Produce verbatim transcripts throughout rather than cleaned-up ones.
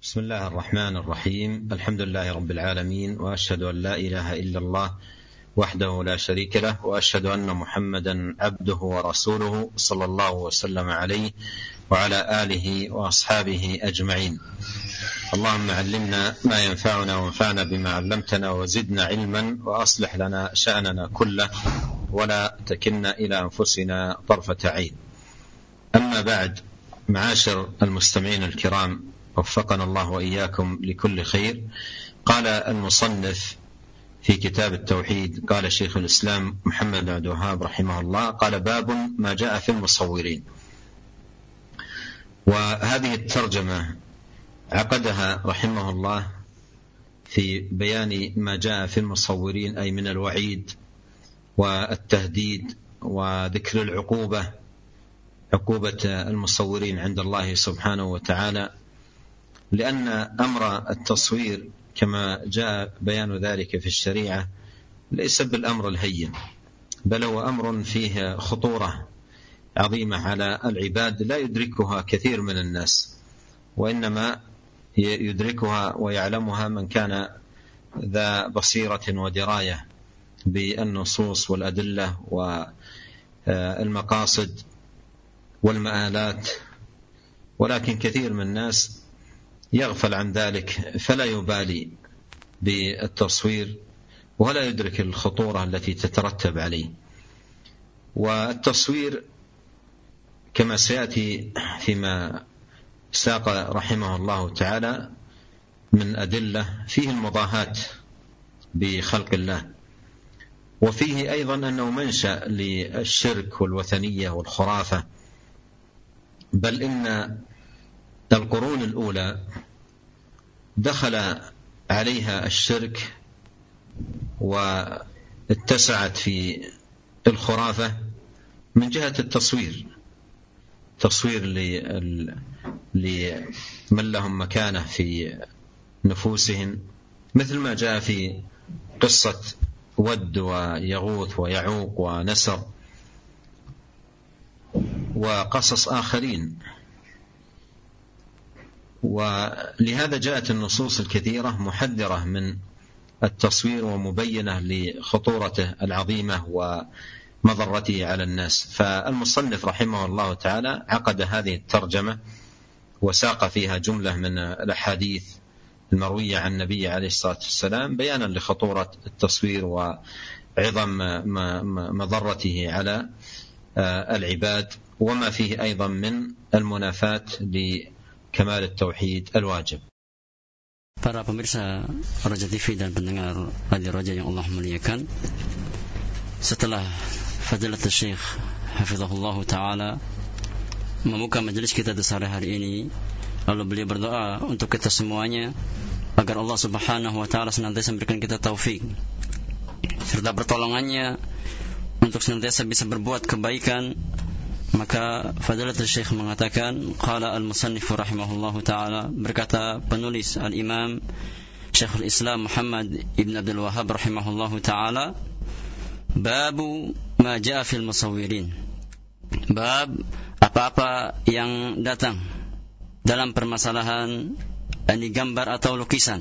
بسم الله الرحمن الرحيم. الحمد لله رب العالمين، وأشهد أن لا إله إلا الله وحده لا شريك له، وأشهد أن محمدا عبده ورسوله صلى الله وسلم عليه وعلى آله وأصحابه أجمعين. اللهم علمنا ما ينفعنا وانفعنا بما علمتنا وزدنا علما، وأصلح لنا شأننا كله ولا تكلنا إلى أنفسنا طرفة عين. أما بعد، معاشر المستمعين الكرام، وفقنا الله وإياكم لكل خير. قال المصنف في كتاب التوحيد، قال شيخ الإسلام محمد بن عبد الوهاب رحمه الله، قال: باب ما جاء في المصورين. وهذه الترجمة عقدها رحمه الله في بيان ما جاء في المصورين، أي من الوعيد والتهديد وذكر العقوبة، عقوبة المصورين عند الله سبحانه وتعالى، لأن أمر التصوير كما جاء بيان ذلك في الشريعة ليس بالأمر الهين، بل هو أمر فيه خطورة عظيمة على العباد لا يدركها كثير من الناس، وإنما يدركها ويعلمها من كان ذا بصيرة ودراية بالنصوص والأدلة والمقاصد والمآلات. ولكن كثير من الناس يغفل عن ذلك، فلا يبالي بالتصوير ولا يدرك الخطورة التي تترتب عليه. والتصوير كما سيأتي فيما ساق رحمه الله تعالى من أدلة، فيه المضاهاة بخلق الله، وفيه أيضا أنه منشأ للشرك والوثنية والخرافة. بل إن القرون الأولى دخل عليها الشرك واتسعت في الخرافة من جهة التصوير، تصوير لمن لهم مكانة في نفوسهم، مثل ما جاء في قصة ود ويغوث ويعوق ونسر وقصص آخرين. ولهذا جاءت النصوص الكثيرة محذرة من التصوير ومبينة لخطورته العظيمة ومضرته على الناس. فالمصنف رحمه الله تعالى عقد هذه الترجمة وساق فيها جملة من الأحاديث المروية عن النبي عليه الصلاة والسلام بيانا لخطورة التصوير وعظم مضرته على العباد، وما فيه أيضا من المنافاة لكمال التوحيد الواجب. Para pemirsa Roja T V dan pendengar Radio Roja yang Allah muliakan, setelah Fadilatul Syekh Hafizahullah Ta'ala membuka majelis kita di sore hari ini, lalu beliau berdoa untuk kita semuanya agar Allah Subhanahu wa Ta'ala senantiasa memberikan kita taufik serta pertolongannya untuk senantiasa bisa berbuat kebaikan. Maka Fadilatul Syekh mengatakan, qala al-musannif rahimahullahu ta'ala, berkata penulis al-imam Syekhul Islam Muhammad ibn Abdul Wahab rahimahullahu ta'ala, babu ma ja'a fil musawwirin, bab apa-apa yang datang dalam permasalahan ini gambar atau lukisan.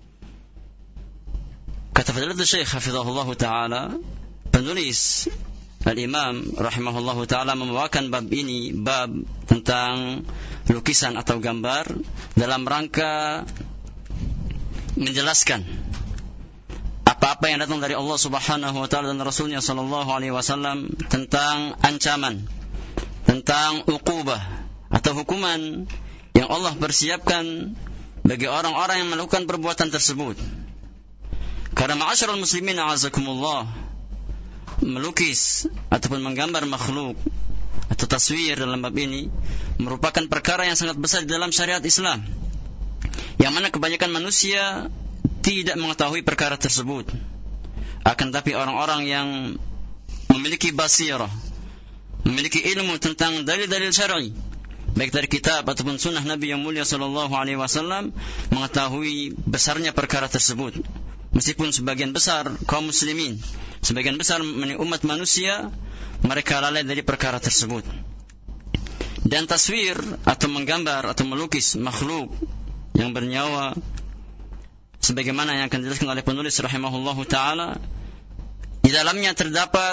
Kata Fadilatul Syekh hafizahullahu ta'ala, penulis Al-Imam rahimahullahu ta'ala membawakan bab ini, bab tentang lukisan atau gambar, dalam rangka menjelaskan apa-apa yang datang dari Allah Subhanahu wa ta'ala dan Rasulnya sallallahu alaihi wasallam tentang ancaman, tentang uqubah atau hukuman yang Allah persiapkan bagi orang-orang yang melakukan perbuatan tersebut. Karena ma'asyiral muslimin a'azakumullah, melukis ataupun menggambar makhluk atau taswir dalam bab ini merupakan perkara yang sangat besar dalam syariat Islam, yang mana kebanyakan manusia tidak mengetahui perkara tersebut. Akan tapi orang-orang yang memiliki basirah, memiliki ilmu tentang dalil-dalil syar'i, baik dari kitab ataupun sunnah Nabi yang mulia sallallahu alaihi wasallam, mengetahui besarnya perkara tersebut. Meskipun sebagian besar kaum muslimin, sebagian besar umat manusia, mereka lalai dari perkara tersebut. Dan taswir atau menggambar atau melukis makhluk yang bernyawa, sebagaimana yang akan dijelaskan oleh penulis rahimahullahu ta'ala. Di dalamnya terdapat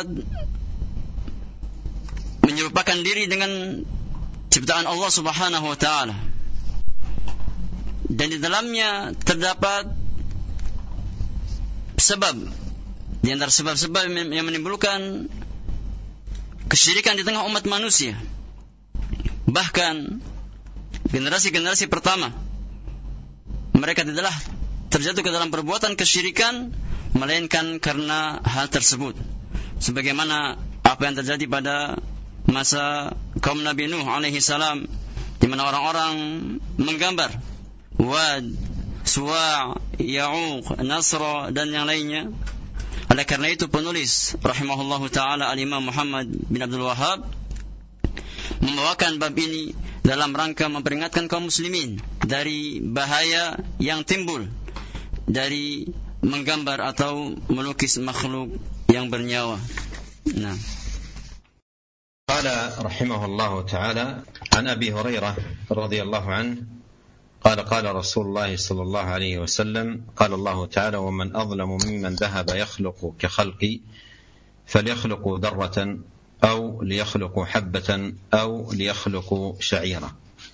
menyerupakan diri dengan ciptaan Allah subhanahu wa ta'ala, dan di dalamnya terdapat sebab, di antara sebab-sebab yang menimbulkan kesyirikan di tengah umat manusia. Bahkan generasi-generasi pertama, mereka tidaklah terjatuh ke dalam perbuatan kesyirikan melainkan karena hal tersebut, sebagaimana apa yang terjadi pada masa kaum Nabi Nuh alaihi salam, di mana orang-orang menggambar Wad, Suwa', Ya'uq, Nasra dan yang lainnya. Oleh karena itu penulis rahimahullahu ta'ala Al-Imam Muhammad bin Abdul Wahhab membawakan bab ini dalam rangka memperingatkan kaum muslimin dari bahaya yang timbul dari menggambar atau melukis makhluk yang bernyawa. Nah. Qala rahimahullahu ta'ala an Abi Hurairah radhiyallahu anhu قال قال رسول الله صلى الله عليه وسلم قال الله تعالى ومن أظلم ممن ذهب يخلق كخلقي فليخلق ذرة أو ليخلق حبة أو ليخلق شعيرة.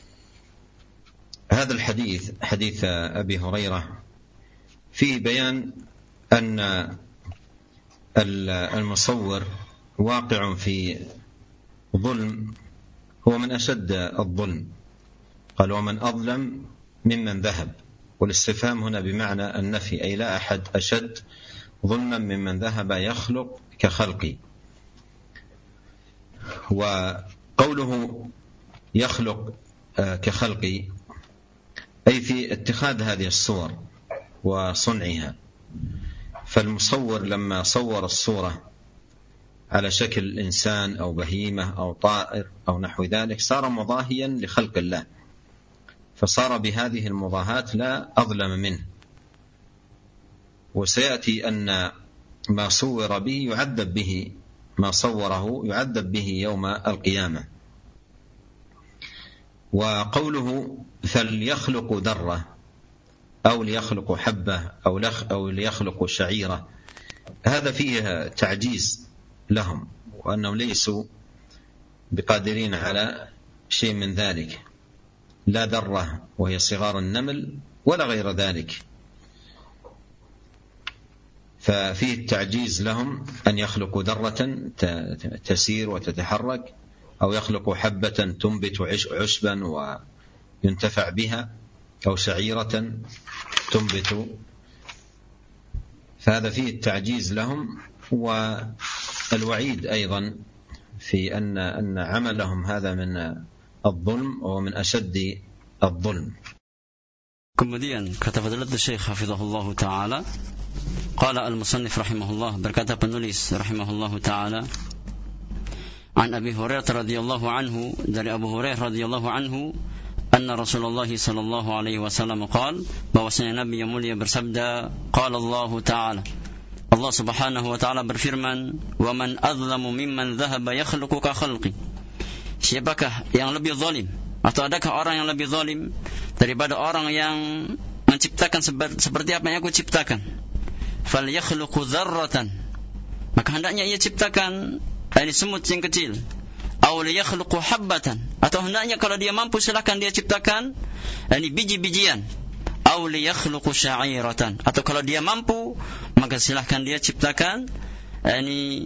هذا الحديث حديث أبي هريرة فيه بيان أن المصور واقع في ظلم هو من أشد الظلم. قال ومن أظلم ممن ذهب، والاستفهام هنا بمعنى النفي، أي لا أحد أشد ظلما ممن ذهب يخلق كخلقي. وقوله يخلق كخلقي أي في اتخاذ هذه الصور وصنعها. فالمصور لما صور الصورة على شكل إنسان أو بهيمة أو طائر أو نحو ذلك صار مضاهيا لخلق الله، فصار بهذه المضاهاة لا أظلم منه. وسيأتي أن ما صور به يعذب به، ما صوره يعذب به يوم القيامة. وقوله فليخلق ذرة أو ليخلق حبة أو ليخلق شعيرة، هذا فيه تعجيز لهم وأنهم ليسوا بقادرين على شيء من ذلك، لا ذرة وهي صغار النمل ولا غير ذلك. ففيه التعجيز لهم أن يخلقوا ذرة تسير وتتحرك، أو يخلقوا حبة تنبت عشبا وينتفع بها، أو شعيرة تنبت. فهذا فيه التعجيز لهم، والوعيد أيضا في أن أن عملهم هذا من الظلم ومن أشد الظلم. Kemudian kata Fadilatul Syekh hafizahullah taala, qala al-musannif rahimahullah, berkata penulis rahimahullah taala, an Abi Hurairah radhiyallahu anhu, dari Abu Hurairah radhiyallahu anhu, anna Rasulullah sallallahu alaihi wasallam qala, bahwasanya Nabi yang mulia bersabda, qala Allah taala, Allah subhanahu wa taala berfirman, wa man azlamu mimman dhahaba yakhluqu ka khalqi. Siapakah yang lebih zalim, atau adakah orang yang lebih zalim daripada orang yang menciptakan seperti apa yang aku ciptakan? Fal yakhluqu dzarratan, maka hendaknya ia ciptakan ini semut yang kecil. Aw yakhluqu habbatan, atau hendaknya kalau dia mampu silakan dia ciptakan ini biji-bijian. Aw yakhluqu sya'iratan, atau kalau dia mampu maka silakan dia ciptakan ini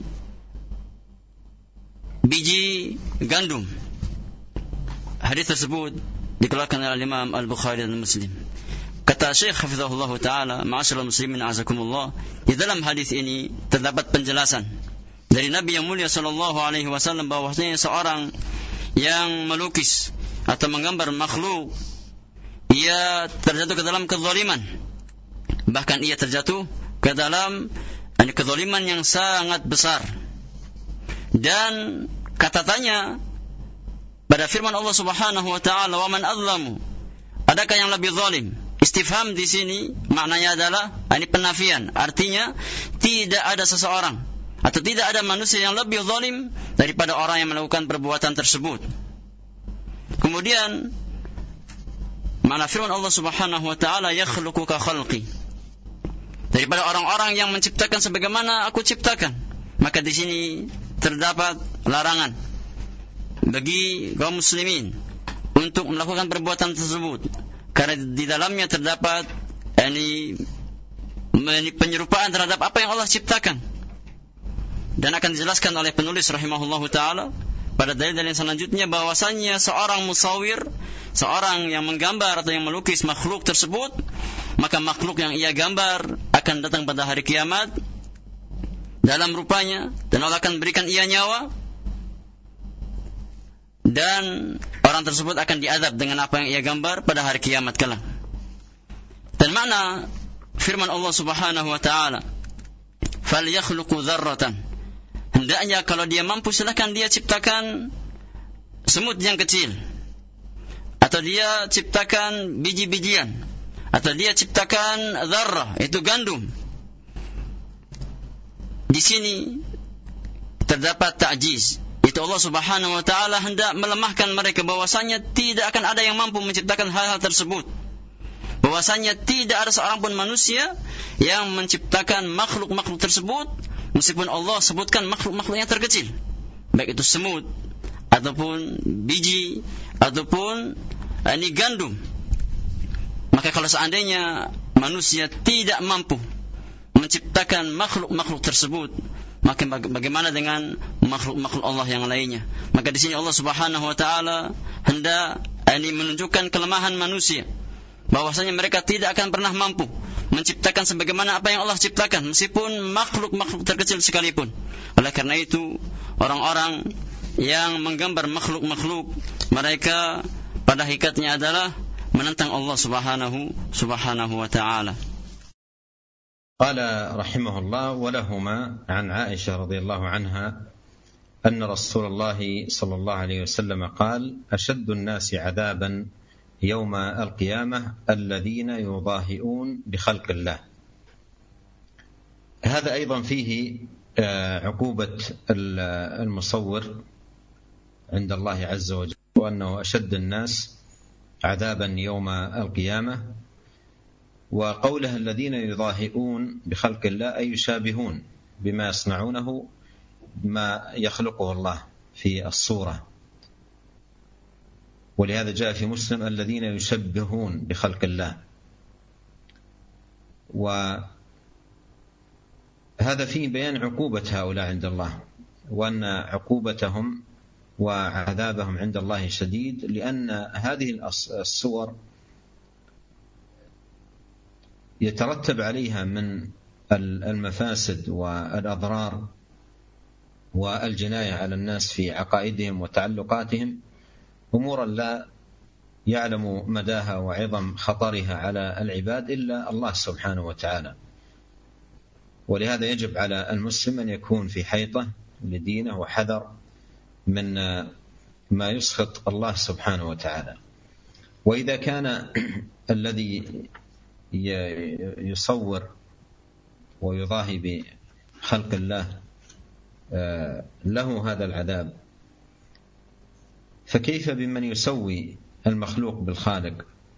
biji gandum. Hadis tersebut dikeluarkan oleh Imam Al-Bukhari dan Muslim. Kata Syekh hafizahullah taala, ma'asyiral muslimin azakumullah, di dalam hadis ini terdapat penjelasan dari Nabi yang mulia sallallahu alaihi wasallam bahwasanya seorang yang melukis atau menggambar makhluk, ia terjatuh ke dalam kezaliman. Bahkan ia terjatuh ke dalam kezaliman yang sangat besar. Dan kata-katanya pada firman Allah Subhanahu wa taala, wa man azlamu, adakah yang lebih zalim? Istifham di sini maknanya adalah ini penafian, artinya tidak ada seseorang atau tidak ada manusia yang lebih zalim daripada orang yang melakukan perbuatan tersebut. Kemudian Mana firman Allah Subhanahu wa taala, yakhluqu ka khalqi. Daripada orang-orang yang menciptakan sebagaimana aku ciptakan. Maka di sini terdapat larangan bagi kaum muslimin untuk melakukan perbuatan tersebut, karena di dalamnya terdapat yani penyerupaan terhadap apa yang Allah ciptakan. Dan akan dijelaskan oleh penulis rahimahullahu taala pada dalil-dalil selanjutnya bahwasannya seorang musawir, seorang yang menggambar atau yang melukis makhluk tersebut, maka makhluk yang ia gambar akan datang pada hari kiamat dalam rupanya, dan Allah akan berikan ia nyawa, dan orang tersebut akan diazab dengan apa yang ia gambar pada hari kiamat kelak. Dan makna firman Allah Subhanahu wa taala, "Falyakhluqu dzarratan." Hendaknya kalau dia mampu, silakan dia ciptakan semut yang kecil, atau dia ciptakan biji-bijian, atau dia ciptakan dzarrah, itu gandum. Di sini terdapat ta'jiz. Itu Allah Subhanahu wa taala hendak melemahkan mereka bahwasanya tidak akan ada yang mampu menciptakan hal-hal tersebut. Bahwasanya tidak ada seorang pun manusia yang menciptakan makhluk-makhluk tersebut, meskipun Allah sebutkan makhluk-makhluk yang terkecil, baik itu semut ataupun biji ataupun ini gandum. Maka kalau seandainya manusia tidak mampu menciptakan makhluk-makhluk tersebut, maka bagaimana dengan makhluk-makhluk Allah yang lainnya? Maka di sini Allah Subhanahu wa taala hendak ini menunjukkan kelemahan manusia, bahwasanya mereka tidak akan pernah mampu menciptakan sebagaimana apa yang Allah ciptakan, meskipun makhluk-makhluk terkecil sekalipun. Oleh karena itu, orang-orang yang menggambar makhluk-makhluk, mereka pada hakikatnya adalah menentang Allah Subhanahu subhanahu wa taala. قال رحمه الله: ولهما عن عائشة رضي الله عنها أن رسول الله صلى الله عليه وسلم قال: أشد الناس عذابا يوم القيامة الذين يضاهئون بخلق الله. هذا أيضا فيه عقوبة المصور عند الله عز وجل، وأنه أشد الناس عذابا يوم القيامة. وقوله الذين يضاهئون بخلق الله أي يشابهون بما يصنعونه ما يخلقه الله في الصورة. ولهذا جاء في مسلم الذين يشبهون بخلق الله. وهذا فيه بيان عقوبة هؤلاء عند الله، وأن عقوبتهم وعذابهم عند الله شديد، لأن هذه الصور يترتب عليها من المفاسد والأضرار والجناية على الناس في عقائدهم وتعلقاتهم أمورا لا يعلم مداها وعظم خطرها على العباد إلا الله سبحانه وتعالى. ولهذا يجب على المسلم أن يكون في حيطة لدينه وحذر من ما يسخط الله سبحانه وتعالى. وإذا كان الذي يصور ويضاهي بخلق الله له هذا العذاب، فكيف بمن يسوي المخلوق بالخالق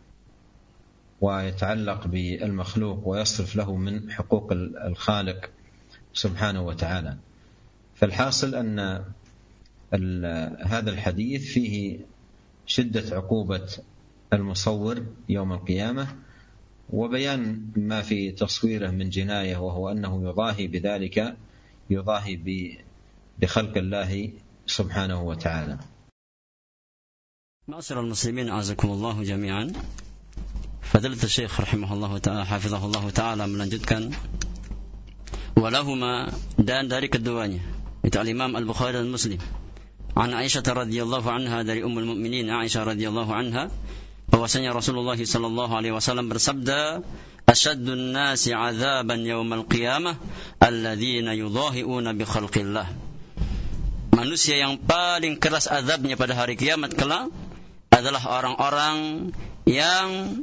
ويتعلق بالمخلوق ويصرف له من حقوق الخالق سبحانه وتعالى؟ فالحاصل أن هذا الحديث فيه شدة عقوبة المصور يوم القيامة، وبيان ما في تصويره من جناية، وهو أنه يضاهي بذلك يضاهي بخلق الله سبحانه وتعالى. معاشر المسلمين أعزكم الله جميعا. فضيلة الشيخ رحمه الله تعالى حفظه الله تعالى melanjutkan, walahuma, dan dari keduanya, itu al-Imam Al-Bukhari dan Muslim, an Aisyah radhiyallahu anha, dari Ummul Mukminin Aisyah radhiyallahu anha, bahwasanya Rasulullah sallallahu alaihi wasallam bersabda, asyaddun nasi 'adzaban yaumal qiyamah alladzina yudhahi'una bi khalqillah. Manusia yang paling keras azabnya pada hari kiamat kelak adalah orang-orang yang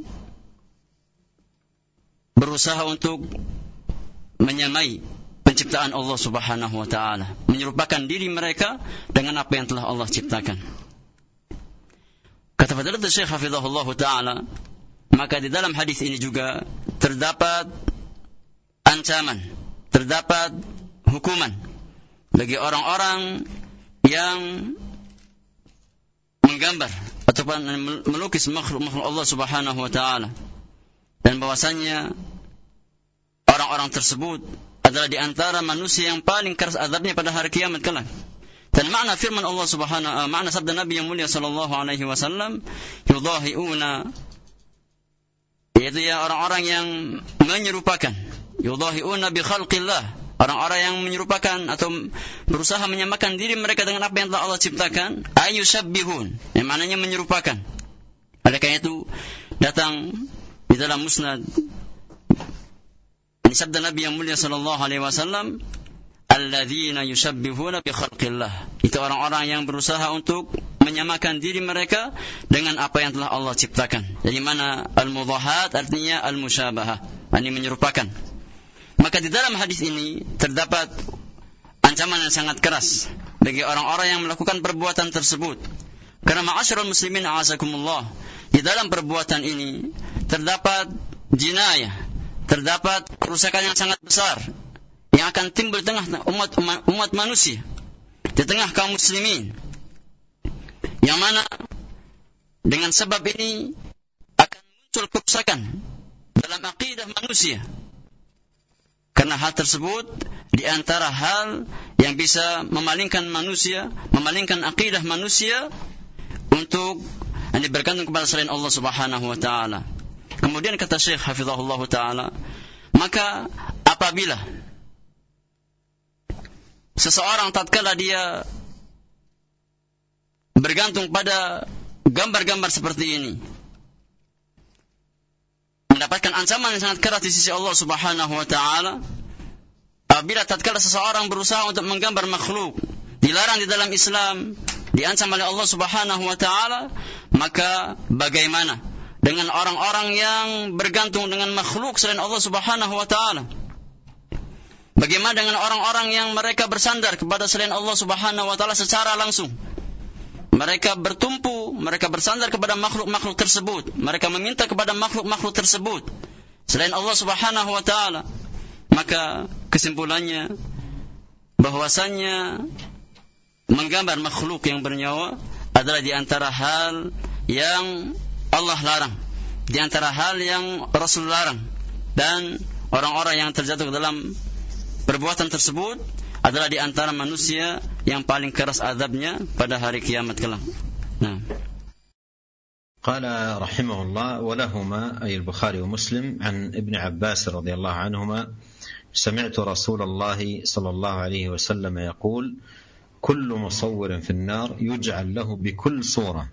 berusaha untuk menyamai penciptaan Allah Subhanahu wa taala, menyerupakan diri mereka dengan apa yang telah Allah ciptakan. Kata Fadilatul Syekh hafizahullah taala, maka di dalam hadis ini juga terdapat ancaman, terdapat hukuman bagi orang-orang yang menggambar ataupun melukis makhluk-makhluk Allah Subhanahu wa taala, dan bahwasanya orang-orang tersebut adalah di antara manusia yang paling keras azabnya pada hari kiamat kelak. Dan makna firman Allah Subhanahu wa makna sabda Nabi yang mulia sallallahu alaihi wasallam, yudahiuna, yaitu ya orang-orang yang menyerupakan, yudahiuna bi khalqillah, orang-orang yang menyerupakan atau berusaha menyamakan diri mereka dengan apa yang telah Allah ciptakan, ayushabbihun, yang maknanya menyerupakan. Oleh karena itu datang di dalam musnad ini sabda Nabi yang mulia sallallahu alaihi wasallam, alladzina yushabbihuna bi khalqillah, itu orang-orang yang berusaha untuk menyamakan diri mereka dengan apa yang telah Allah ciptakan. Jadi mana al-mudahat artinya al-musyabahah, ini menyerupakan. Maka di dalam hadis ini terdapat ancaman yang sangat keras bagi orang-orang yang melakukan perbuatan tersebut. Karena ma'asyiral muslimin a'azakumullah, di dalam perbuatan ini terdapat jinayah, terdapat kerusakan yang sangat besar yang akan timbul di tengah umat umat manusia, di tengah kaum muslimin, yang mana dengan sebab ini akan muncul kerusakan dalam akidah manusia. Karena hal tersebut di antara hal yang bisa memalingkan manusia, memalingkan akidah manusia untuk yang bergantung kepada selain Allah Subhanahu wa taala. Kemudian kata Syekh hafizahullah taala, maka apabila seseorang tatkala dia bergantung pada gambar-gambar seperti ini, mendapatkan ancaman yang sangat keras di sisi Allah Subhanahu wa taala. Apabila tatkala seseorang berusaha untuk menggambar makhluk, dilarang di dalam Islam, diancam oleh Allah Subhanahu wa taala, maka bagaimana dengan orang-orang yang bergantung dengan makhluk selain Allah Subhanahu wa taala? Bagaimana dengan orang-orang yang mereka bersandar kepada selain Allah Subhanahu wa taala secara langsung? Mereka bertumpu, mereka bersandar kepada makhluk-makhluk tersebut, mereka meminta kepada makhluk-makhluk tersebut selain Allah Subhanahu wa taala. Maka kesimpulannya bahwasanya menggambar makhluk yang bernyawa adalah di antara hal yang Allah larang, di antara hal yang Rasul larang, dan orang-orang yang terjatuh dalam perbuatan tersebut adalah di antara manusia yang paling keras azabnya pada hari kiamat kelak. Nah. قال رحمه الله ولهما أي البخاري ومسلم عن ابن عباس رضي الله عنهما سمعت رسول الله صلى الله عليه وسلم يقول كل مصور في النار يجعل له بكل صورة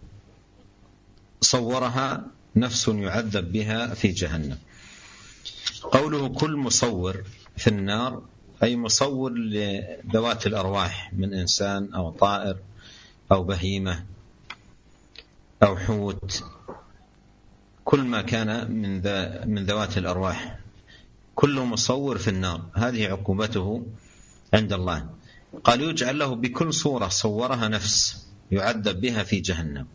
صورها نفس يعذب بها في جهنم. قوله كل مصور في النار أي مصور لذوات الأرواح من إنسان أو طائر أو بهيمة أو حوت، كل ما كان من من ذوات الأرواح، كل مصور في النار هذه عقوبته عند الله. قال يجعل له بكل صورة صورها نفس يعذب بها في جهنم.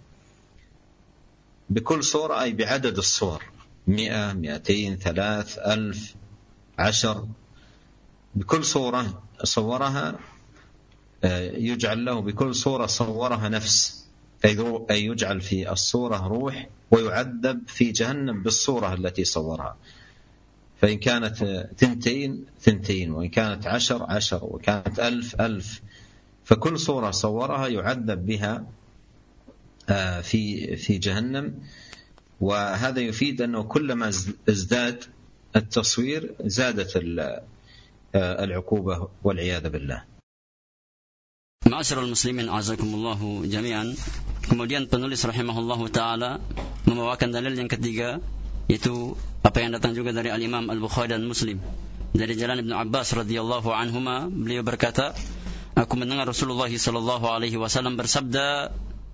بكل صورة أي بعدد الصور، مئة مئتين ثلاث ألف عشر، بكل صورة صورها يجعل له بكل صورة صورها نفس، أي يجعل في الصورة روح ويعذب في جهنم بالصورة التي صورها. فإن كانت ثنتين ثنتين، وإن كانت عشر عشر، وكانت ألف ألف، فكل صورة صورها يعذب بها في في جهنم. وهذا يفيد أنه كلما ازداد التصوير زادت العقوبة والعياذ بالله. Ma'asyiral muslimin azakumullahu jami'an. Kemudian penulis rahimahullahu taala membawakan dalil yang ketiga, yaitu apa yang datang juga dari al-Imam Al-Bukhari dan Muslim dari jalan Ibnu Abbas radhiyallahu anhuma. Beliau berkata, aku mendengar Rasulullah sallallahu alaihi wasallam bersabda,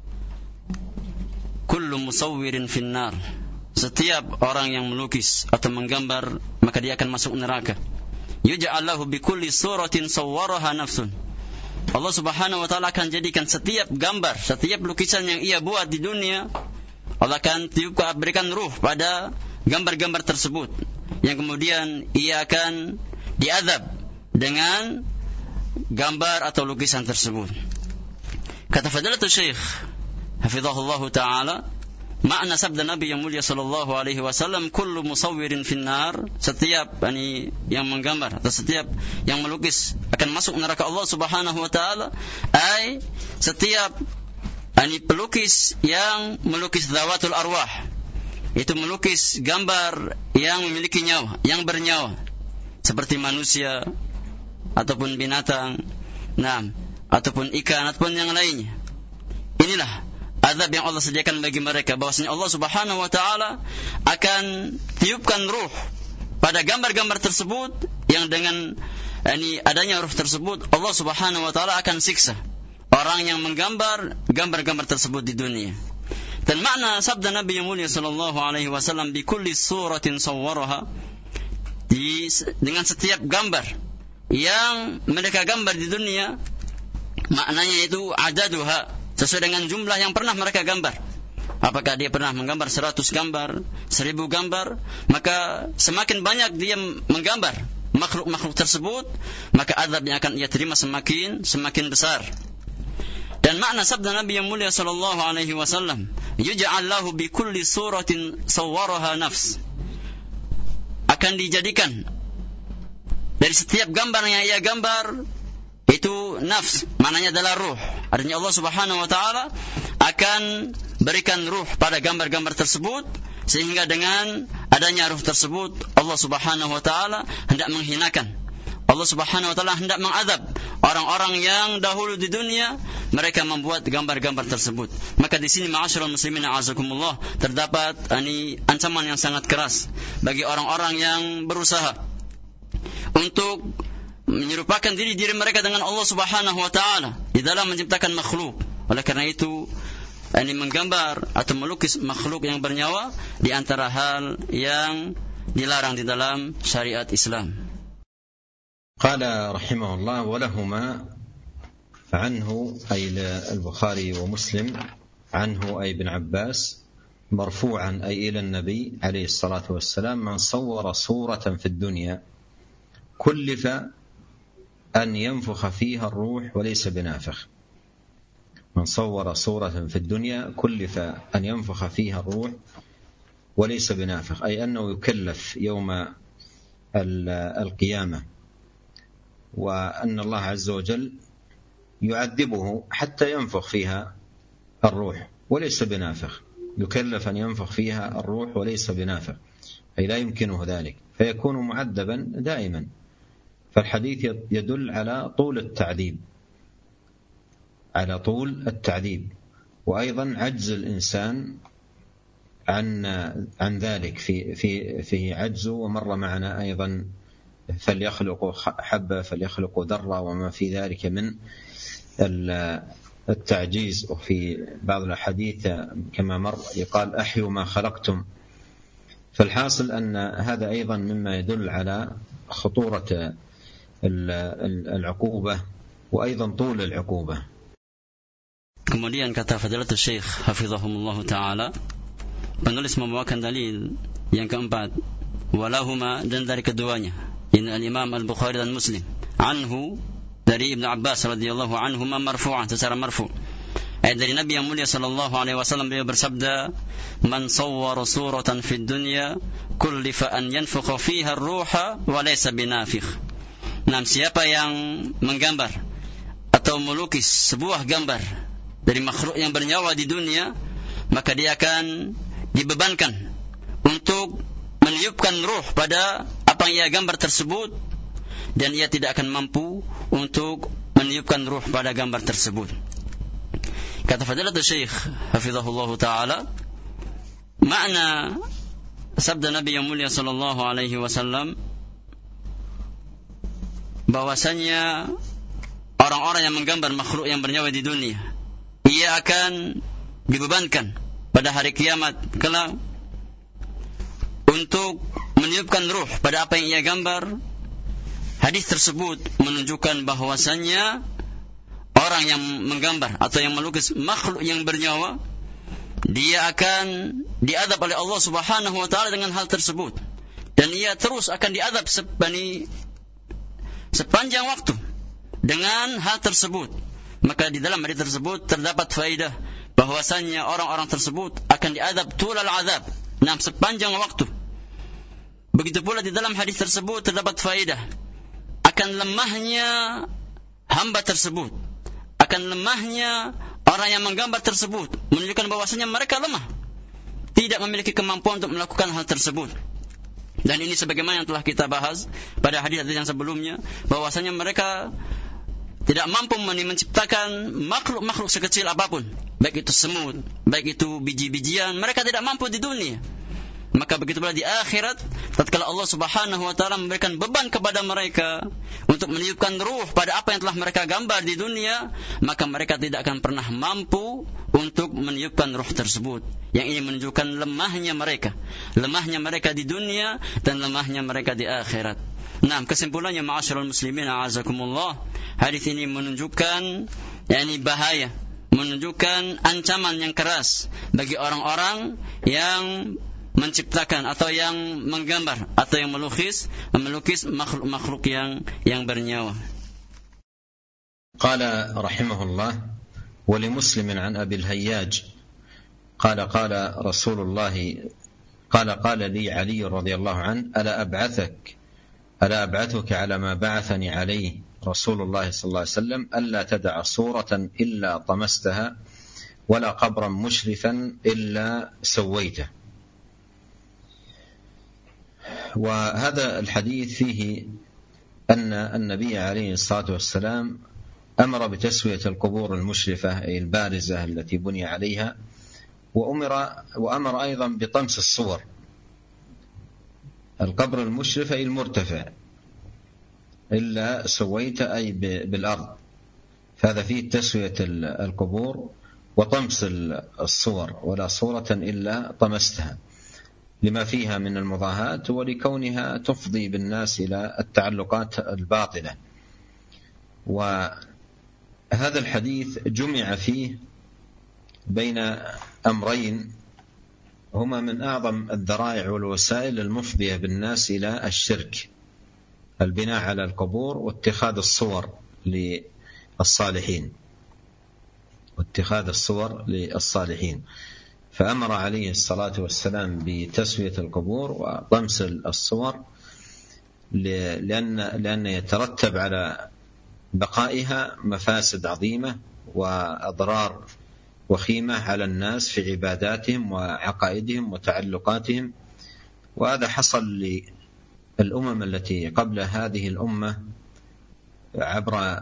kullu musawwirin finnar, setiap orang yang melukis atau menggambar maka dia akan masuk neraka. Yuj'alahu bikulli suratin sawwaraha nafsun, Allah Subhanahu wa taala akan jadikan setiap gambar, setiap lukisan yang ia buat di dunia, Allah akan tiupkan, berikan ruh pada gambar-gambar tersebut, yang kemudian ia akan diazab dengan gambar atau lukisan tersebut. Kata Fadilatul Syekh hafizahullah ta'ala, makna sabda Nabi yang mulia sallallahu alaihi wasallam, kullu musawwirin finnar, setiap yani yang menggambar atau setiap yang melukis akan masuk neraka Allah Subhanahu wa taala, ai setiap yani pelukis yang melukis zawatul arwah, itu melukis gambar yang memiliki nyawa, yang bernyawa, seperti manusia ataupun binatang, nah, ataupun ikan ataupun yang lainnya. Inilah azab yang Allah sediakan bagi mereka, bahwasanya Allah Subhanahu wa taala akan tiupkan ruh pada gambar-gambar tersebut, yang dengan yani adanya ruh tersebut Allah Subhanahu wa taala akan siksa orang yang menggambar gambar-gambar tersebut di dunia. Dan makna sabda Nabi yang mulia sallallahu alaihi wasallam, bi kulli suratin sawwaraha, di dengan setiap gambar yang mereka gambar di dunia, maknanya itu adaduha, sesuai dengan jumlah yang pernah mereka gambar. Apakah dia pernah menggambar seratus gambar, seribu gambar, maka semakin banyak dia menggambar makhluk-makhluk tersebut, maka azab yang akan ia terima semakin semakin besar. Dan makna sabda Nabi yang mulia sallallahu alaihi wasallam, yuj'al lahu bi kulli suratin sawwaraha nafs, akan dijadikan dari setiap gambar yang ia gambar itu nafs, maknanya adalah ruh. Artinya Allah Subhanahu wa taala akan berikan ruh pada gambar-gambar tersebut, sehingga dengan adanya ruh tersebut Allah Subhanahu wa taala hendak menghinakan, Allah Subhanahu wa taala hendak mengazab orang-orang yang dahulu di dunia mereka membuat gambar-gambar tersebut. Maka di sini ma'asyiral muslimin a'azakumullah, terdapat ani ancaman yang sangat keras bagi orang-orang yang berusaha untuk menyerupakan diri-diri mereka dengan Allah Subhanahu wa taala di dalam menciptakan makhluk. Oleh karena itu, ini menggambar atau melukis makhluk yang bernyawa di antara hal yang dilarang di dalam syariat Islam. قال رحمه الله ولهما عنه أي البخاري ومسلم عنه أي ابن عباس مرفوعا أي إلى النبي عليه الصلاة والسلام من صور صورة في الدنيا كلف أن ينفخ فيها الروح وليس بنافخ. من صور صورة في الدنيا كلف أن ينفخ فيها الروح وليس بنافخ، أي أنه يكلف يوم القيامة، وأن الله عز وجل يعذبه حتى ينفخ فيها الروح وليس بنافخ، يكلف أن ينفخ فيها الروح وليس بنافخ، أي لا يمكنه ذلك، فيكون معذبا دائما. فالحديث يدل على طول التعذيب، على طول التعذيب، وأيضا عجز الإنسان عن عن ذلك في في في عجزه. ومر معنا أيضا فليخلق حبة فليخلق ذرة وما في ذلك من التعجيز. وفي بعض الأحاديث كما مر يقال أحيوا ما خلقتم. فالحاصل أن هذا أيضا مما يدل على خطورة العقوبة وأيضا طول العقوبة. Kemudian kata Fadilatul Syekh hafizahumullah ta'ala, penulis membawakan dalil yang keempat, walahuma, dan dari keduanya, ini al-Imam Al-Bukhari dan Muslim, anhu, dari Ibnu Abbas radhiyallahu anhuma marfu'an, secara marfu', ayat dari Nabi yang mulia sallallahu alaihi wasallam, beliau bersabda, man sawwara suratan fid dunya kullifa an yanfukha fiha ar-ruha wa laysa binafikh. Nah, siapa yang menggambar atau melukis sebuah gambar dari makhluk yang bernyawa di dunia, maka dia akan dibebankan untuk meniupkan ruh pada apa yang ia gambar tersebut, dan ia tidak akan mampu untuk meniupkan ruh pada gambar tersebut. Kata Fadilatul Syekh hafizahullah ta'ala, makna sabda Nabi yang mulia sallallahu alaihi wasallam, bahwasanya orang-orang yang menggambar makhluk yang bernyawa di dunia, ia akan dibebankan pada hari kiamat kelak untuk meniupkan ruh pada apa yang ia gambar. Hadis tersebut menunjukkan bahwasannya orang yang menggambar atau yang melukis makhluk yang bernyawa, dia akan diadab oleh Allah Subhanahu wa taala dengan hal tersebut, dan ia terus akan diadab sepanjang waktu dengan hal tersebut. Maka di dalam hadis tersebut terdapat faedah bahwasannya orang-orang tersebut akan diadab tulal azab, nah sepanjang waktu. Begitu pula di dalam hadis tersebut terdapat faedah akan lemahnya hamba tersebut, akan lemahnya orang yang menggambar tersebut, menunjukkan bahwasanya mereka lemah, tidak memiliki kemampuan untuk melakukan hal tersebut. Dan ini sebagaimana yang telah kita bahas pada hadis-hadis yang sebelumnya, bahwasanya mereka tidak mampu menciptakan makhluk-makhluk sekecil apapun, baik itu semut, baik itu biji-bijian, mereka tidak mampu di dunia. Maka begitu pula di akhirat, tatkala Allah Subhanahu wa taala memberikan beban kepada mereka untuk meniupkan ruh pada apa yang telah mereka gambar di dunia, maka mereka tidak akan pernah mampu untuk meniupkan ruh tersebut. Yang ini menunjukkan lemahnya mereka, lemahnya mereka di dunia dan lemahnya mereka di akhirat. Nah, kesimpulannya ma'asyiral muslimin a'azakumullah, hadis ini menunjukkan yakni bahaya, menunjukkan ancaman yang keras bagi orang-orang yang menciptakan atau yang menggambar atau yang melukis melukis makhluk-makhluk yang yang bernyawa. Qala rahimahullah wa li Muslimin an Abi al-Hayyaj qala qala Rasulullah qala qala li Ali radhiyallahu an ala ab'athak ala ab'athuka ala ma ba'athani alayhi Rasulullah sallallahu alaihi wasallam alla tad'a suratan illa tamastaha wala qabran mushrifan illa sawaita. وهذا الحديث فيه أن النبي عليه الصلاة والسلام أمر بتسوية القبور المشرفة أي البارزة التي بني عليها، وأمر وأمر أيضا بطمس الصور. القبر المشرف أي المرتفع، إلا سويت أي بالأرض، فهذا فيه تسوية القبور وطمس الصور، ولا صورة إلا طمستها، لما فيها من المضاهات ولكونها تفضي بالناس إلى التعلقات الباطلة. وهذا الحديث جمع فيه بين أمرين هما من أعظم الذرائع والوسائل المفضية بالناس إلى الشرك: البناء على القبور واتخاذ الصور للصالحين واتخاذ الصور للصالحين. فأمر عليه الصلاة والسلام بتسوية القبور وطمس الصور لأن لأن يترتب على بقائها مفاسد عظيمة وأضرار وخيمة على الناس في عباداتهم وعقائدهم وتعلقاتهم. وهذا حصل للأمم التي قبل هذه الأمة عبر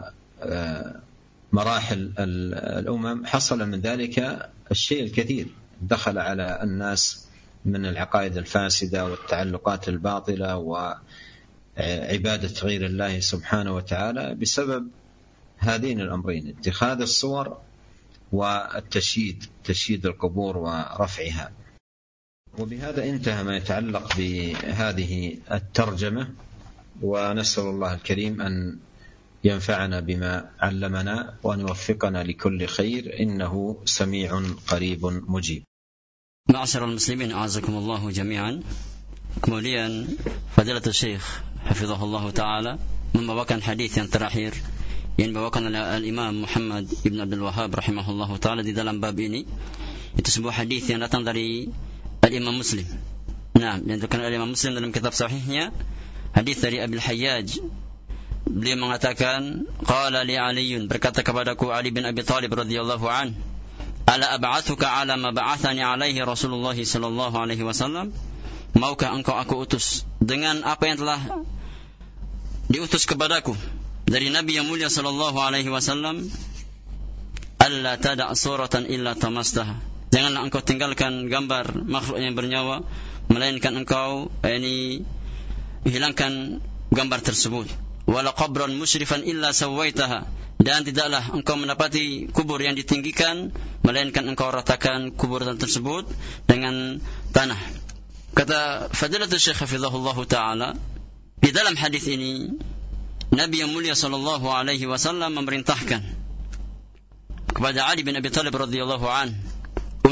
مراحل الأمم، حصل من ذلك الشيء الكثير دخل على الناس من العقائد الفاسدة والتعلقات الباطلة وعبادة غير الله سبحانه وتعالى بسبب هذين الأمرين: اتخاذ الصور والتشييد تشييد القبور ورفعها. وبهذا انتهى ما يتعلق بهذه الترجمة، ونسأل الله الكريم أن ينفعنا بما علمنا وأن يوفقنا لكل خير، إنه سميع قريب مجيب. معاشر المسلمين أعزكم الله جميعا. Kemudian Fadilatul Syekh hafizahullah taala membawakan hadis yang terakhir yang dibawakan oleh Al-Imam Muhammad Ibn Abdul Wahhab rahimahullah taala di dalam bab ini. Itu sebuah hadis yang datang dari Al-Imam Muslim. Nah, yang dikatakan oleh Imam Muslim dalam kitab sahihnya, hadis dari Abi al-Hayyaj. Beliau mengatakan, qala li Aliun, berkata kepadaku Ali bin Abi Thalib radhiyallahu an, ala ab'athuka ala ma ba'athani alaihi Rasulullah sallallahu alaihi wasallam, maukah engkau aku utus dengan apa yang telah diutus kepadaku dari Nabi yang mulia sallallahu alaihi wasallam, alla tada' suratan illa tamastaha, janganlah engkau tinggalkan gambar makhluk yang bernyawa melainkan engkau ini hilangkan gambar tersebut. Wala qabran musyrifan illa sawaitaha, dan tidaklah engkau mendapati kubur yang ditinggikan melainkan engkau ratakan kubur tersebut dengan tanah. Kata Fadilatul Syekh hafizahullah taala, di dalam hadis ini Nabi yang mulia sallallahu alaihi wasallam memerintahkan kepada Ali bin Abi Thalib radhiyallahu an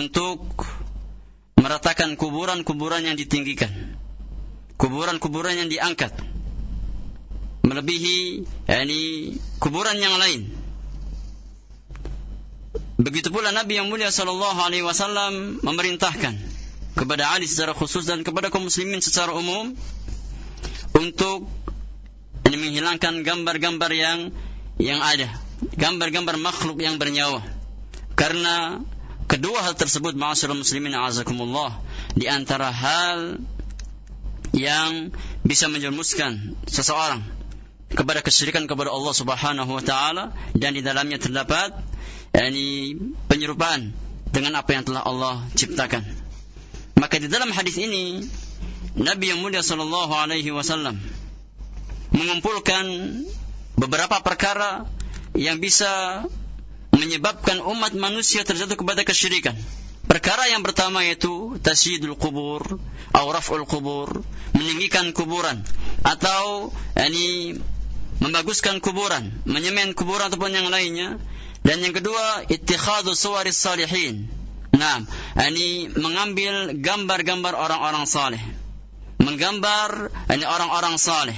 untuk meratakan kuburan-kuburan yang ditinggikan, kuburan-kuburan yang diangkat, melebihi yakni kuburan yang lain. Begitu pula Nabi yang mulia sallallahu alaihi wasallam memerintahkan kepada Ali secara khusus dan kepada kaum muslimin secara umum untuk menghilangkan gambar-gambar yang yang ada, gambar-gambar makhluk yang bernyawa. Karena kedua hal tersebut, ma'asyiral muslimin a'azakumullah, di antara hal yang bisa menjerumuskan seseorang kepada kesyirikan kepada Allah Subhanahu wa taala, dan di dalamnya terdapat yakni penyerupaan dengan apa yang telah Allah ciptakan. Maka di dalam hadis ini Nabi yang mulia sallallahu alaihi wasallam mengumpulkan beberapa perkara yang bisa menyebabkan umat manusia terjatuh kepada kesyirikan. Perkara yang pertama yaitu tasyidul kubur atau raf'ul kubur, meninggikan kuburan, atau yakni membaguskan kuburan, menyemen kuburan ataupun yang lainnya. Dan yang kedua, ittikhadhu suwaris salihin. Nah, ini mengambil gambar-gambar orang-orang saleh, menggambar ini orang-orang saleh,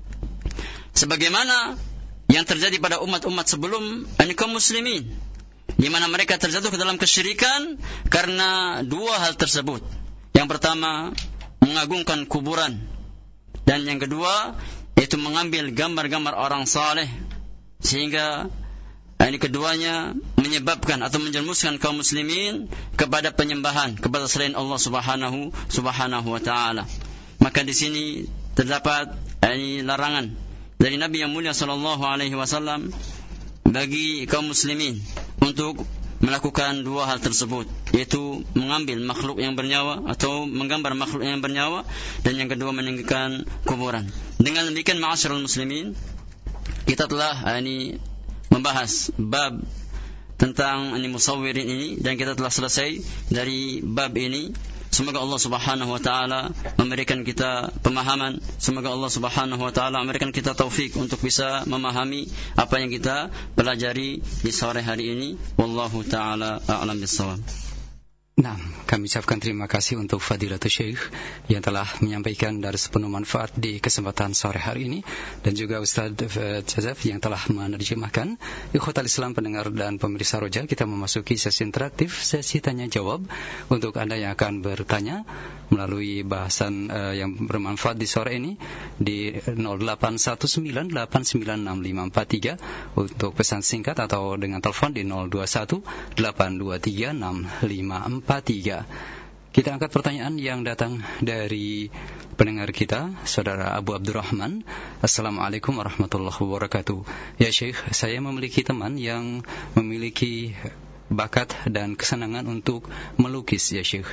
sebagaimana yang terjadi pada umat-umat sebelum ini kaum muslimin, di mana mereka terjatuh ke dalam kesyirikan karena dua hal tersebut. Yang pertama, mengagungkan kuburan, dan yang kedua yaitu mengambil gambar-gambar orang saleh, sehingga ini keduanya menyebabkan atau menjerumuskan kaum muslimin kepada penyembahan kepada selain Allah Subhanahu Subhanahu wa taala. Maka di sini terdapat ini larangan dari Nabi yang mulia sallallahu alaihi wasallam bagi kaum muslimin untuk melakukan dua hal tersebut, yaitu mengambil makhluk yang bernyawa atau menggambar makhluk yang bernyawa, dan yang kedua meninggikan kuburan. Dengan demikian, ma'asyiral muslimin, kita telah ini membahas bab tentang ini musawwirin ini, dan kita telah selesai dari bab ini. Semoga Allah Subhanahu wa taala memberikan kita pemahaman. Semoga Allah Subhanahu wa taala memberikan kita taufik untuk bisa memahami apa yang kita pelajari di sore hari ini. Wallahu taala a'lam bissawab. Nah, kami ucapkan terima kasih untuk Fadilatul Syekh yang telah menyampaikan dari sepenuh manfaat di kesempatan sore hari ini, dan juga Ustaz Jazaf yang telah menerjemahkan. Ikhwatal Islam, pendengar dan pemirsa Roja, kita memasuki sesi interaktif, sesi tanya jawab untuk Anda yang akan bertanya melalui bahasan uh, yang bermanfaat di sore ini di nol delapan satu sembilan delapan sembilan enam lima empat tiga untuk pesan singkat, atau dengan telepon di nol dua satu delapan dua tiga enam lima empat tiga. Kita angkat pertanyaan yang datang dari pendengar kita, Saudara Abu Abdurrahman. Assalamualaikum warahmatullahi wabarakatuh. Ya Syekh, saya memiliki teman yang memiliki bakat dan kesenangan untuk melukis, ya Syekh,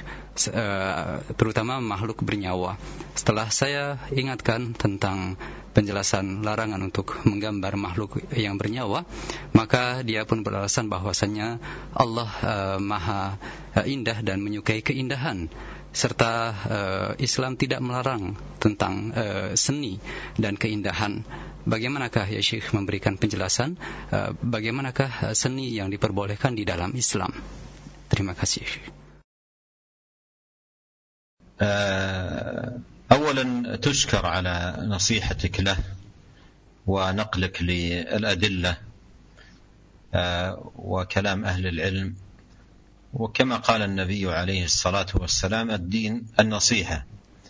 terutama makhluk bernyawa. Setelah saya ingatkan tentang penjelasan larangan untuk menggambar makhluk yang bernyawa, maka dia pun beralasan bahwasanya Allah uh, maha uh, indah dan menyukai keindahan, serta uh, Islam tidak melarang tentang uh, seni dan keindahan. Bagaimanakah ya Syekh memberikan penjelasan uh, bagaimanakah seni yang diperbolehkan di dalam Islam? Terima kasih. Uh, أولا تشكر على نصيحتك له ونقلك للأدلة وكلام أهل العلم، وكما قال النبي عليه الصلاة والسلام الدين النصيحة،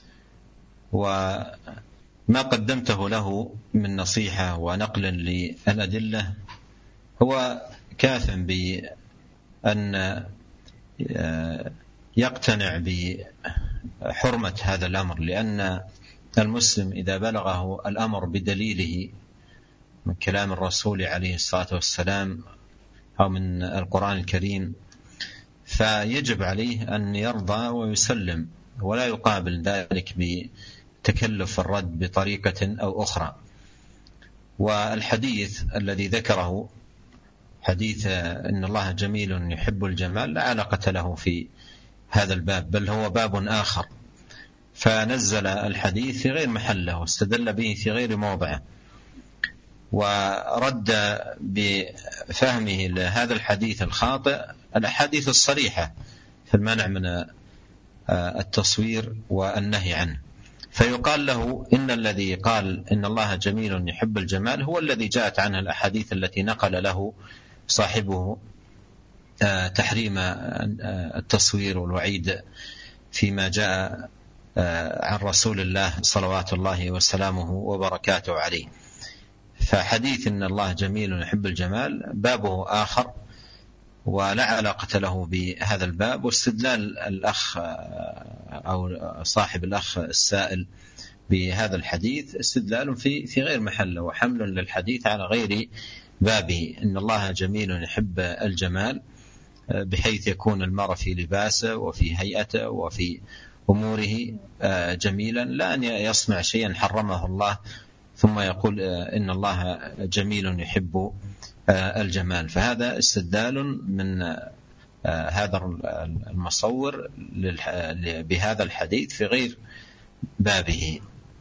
وما قدمته له من نصيحة ونقل للأدلة هو كاف بأن يقتنع بحرمة هذا الأمر، لأن المسلم إذا بلغه الأمر بدليله من كلام الرسول عليه الصلاة والسلام أو من القرآن الكريم فيجب عليه أن يرضى ويسلم، ولا يقابل ذلك بتكلف الرد بطريقة أو أخرى. والحديث الذي ذكره حديث إن الله جميل يحب الجمال لا علاقة له في هذا الباب، بل هو باب آخر، فنزل الحديث في غير محله واستدل به في غير موضعه، ورد بفهمه لهذا الحديث الخاطئ الأحاديث الصريحة في المنع من التصوير والنهي عنه. فيقال له إن الذي قال إن الله جميل يحب الجمال هو الذي جاءت عنه الأحاديث التي نقل له صاحبه تحريم التصوير والوعيد فيما جاء عن رسول الله صلوات الله وسلامه وبركاته عليه. فحديث إن الله جميل يحب الجمال بابه آخر ولا علاقة له بهذا الباب. واستدلال الأخ أو صاحب الأخ السائل بهذا الحديث استدلال في في غير محله وحمل للحديث على غير بابه. إن الله جميل يحب الجمال بحيث يكون المرء في لباسه وفي هيئته وفي أموره جميلا، لا أن يصنع شيئا حرمه الله ثم يقول إن الله جميل يحب الجمال. فهذا استدلال من هذا المصور بهذا الحديث في غير بابه.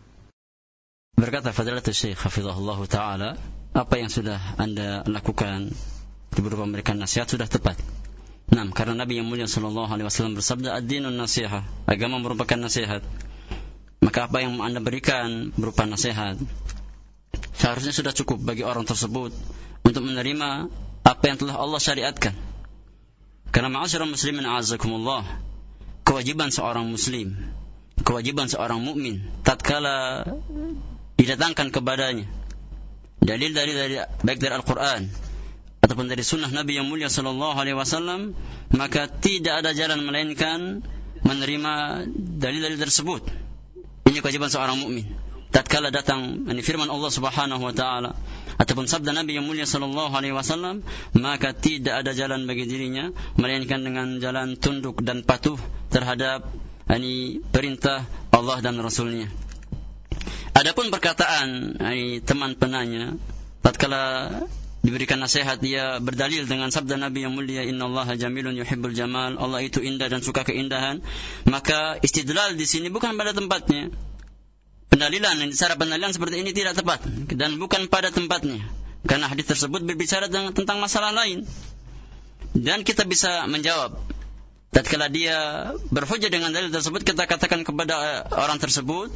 Berkata Fadilatul Syekh hafizahullah taala, apa yang sudah Anda lakukan berupa memberikan nasihat sudah tepat. Nah, karena Nabi yang mulia sallallahu alaihi wasallam bersabda, ad-dinun nasihah, agama merupakan nasihat. Maka apa yang Anda berikan berupa nasihat seharusnya sudah cukup bagi orang tersebut untuk menerima apa yang telah Allah syariatkan. Karena ma'asyiral muslimin a'azzakumullah, kewajiban seorang muslim, kewajiban seorang mukmin tatkala didatangkan kepadanya dalil-dalil dari baik dari Al-Qur'an ataupun dari sunnah Nabi yang mulia sallallahu alaihi wasallam, maka tidak ada jalan melainkan menerima dalil-dalil tersebut. Ini kewajiban seorang mukmin. Tatkala datang ini firman Allah Subhanahu wa taala ataupun sabda Nabi yang mulia sallallahu alaihi wasallam, maka tidak ada jalan bagi dirinya melainkan dengan jalan tunduk dan patuh terhadap ini perintah Allah dan Rasulnya. Adapun perkataan ini teman penanya tatkala diberikan nasihat dia berdalil dengan sabda Nabi yang mulia, innallaha jamilun yuhibbul jamal, Allah itu indah dan suka keindahan, maka istidlal di sini bukan pada tempatnya. Pendalilan, cara pendalilan seperti ini tidak tepat dan bukan pada tempatnya, karena hadis tersebut berbicara tentang masalah lain. Dan kita bisa menjawab tatkala dia berhujjah dengan dalil tersebut, kita katakan kepada orang tersebut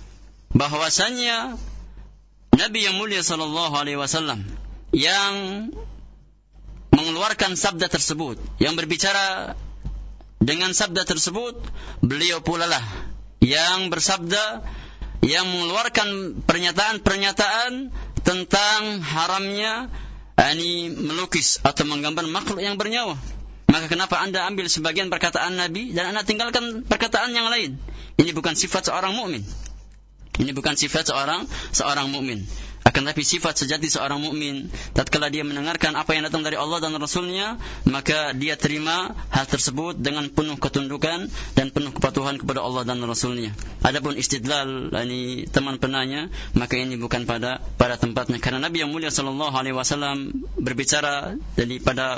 bahwasanya Nabi yang mulia sallallahu alaihi wasallam yang mengeluarkan sabda tersebut, yang berbicara dengan sabda tersebut, beliau pula lah yang bersabda, yang mengeluarkan pernyataan-pernyataan tentang haramnya ani melukis atau menggambar makhluk yang bernyawa. Maka kenapa Anda ambil sebagian perkataan Nabi dan Anda tinggalkan perkataan yang lain? Ini bukan sifat seorang mukmin. Ini bukan sifat seorang seorang mukmin. Akan tapi sifat sejati seorang mukmin tatkala dia mendengarkan apa yang datang dari Allah dan Rasulnya, maka dia terima hal tersebut dengan penuh ketundukan dan penuh kepatuhan kepada Allah dan Rasulnya. Adapun istidlal ini teman penanya, maka ini bukan pada pada tempatnya, karena Nabi yang mulia sallallahu alaihi wasallam berbicara dari pada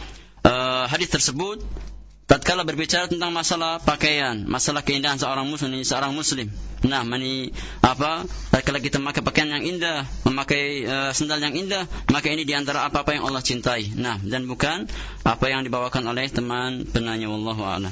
uh, hadis tersebut tatkala berbicara tentang masalah pakaian, masalah keindahan seorang muslim, seorang muslim. Nah, mani apa? Tatkala kita memakai pakaian yang indah, memakai uh, sendal yang indah, maka ini diantara apa-apa yang Allah cintai. Nah, dan bukan apa yang dibawakan oleh teman penanya. Wallahu a'lam.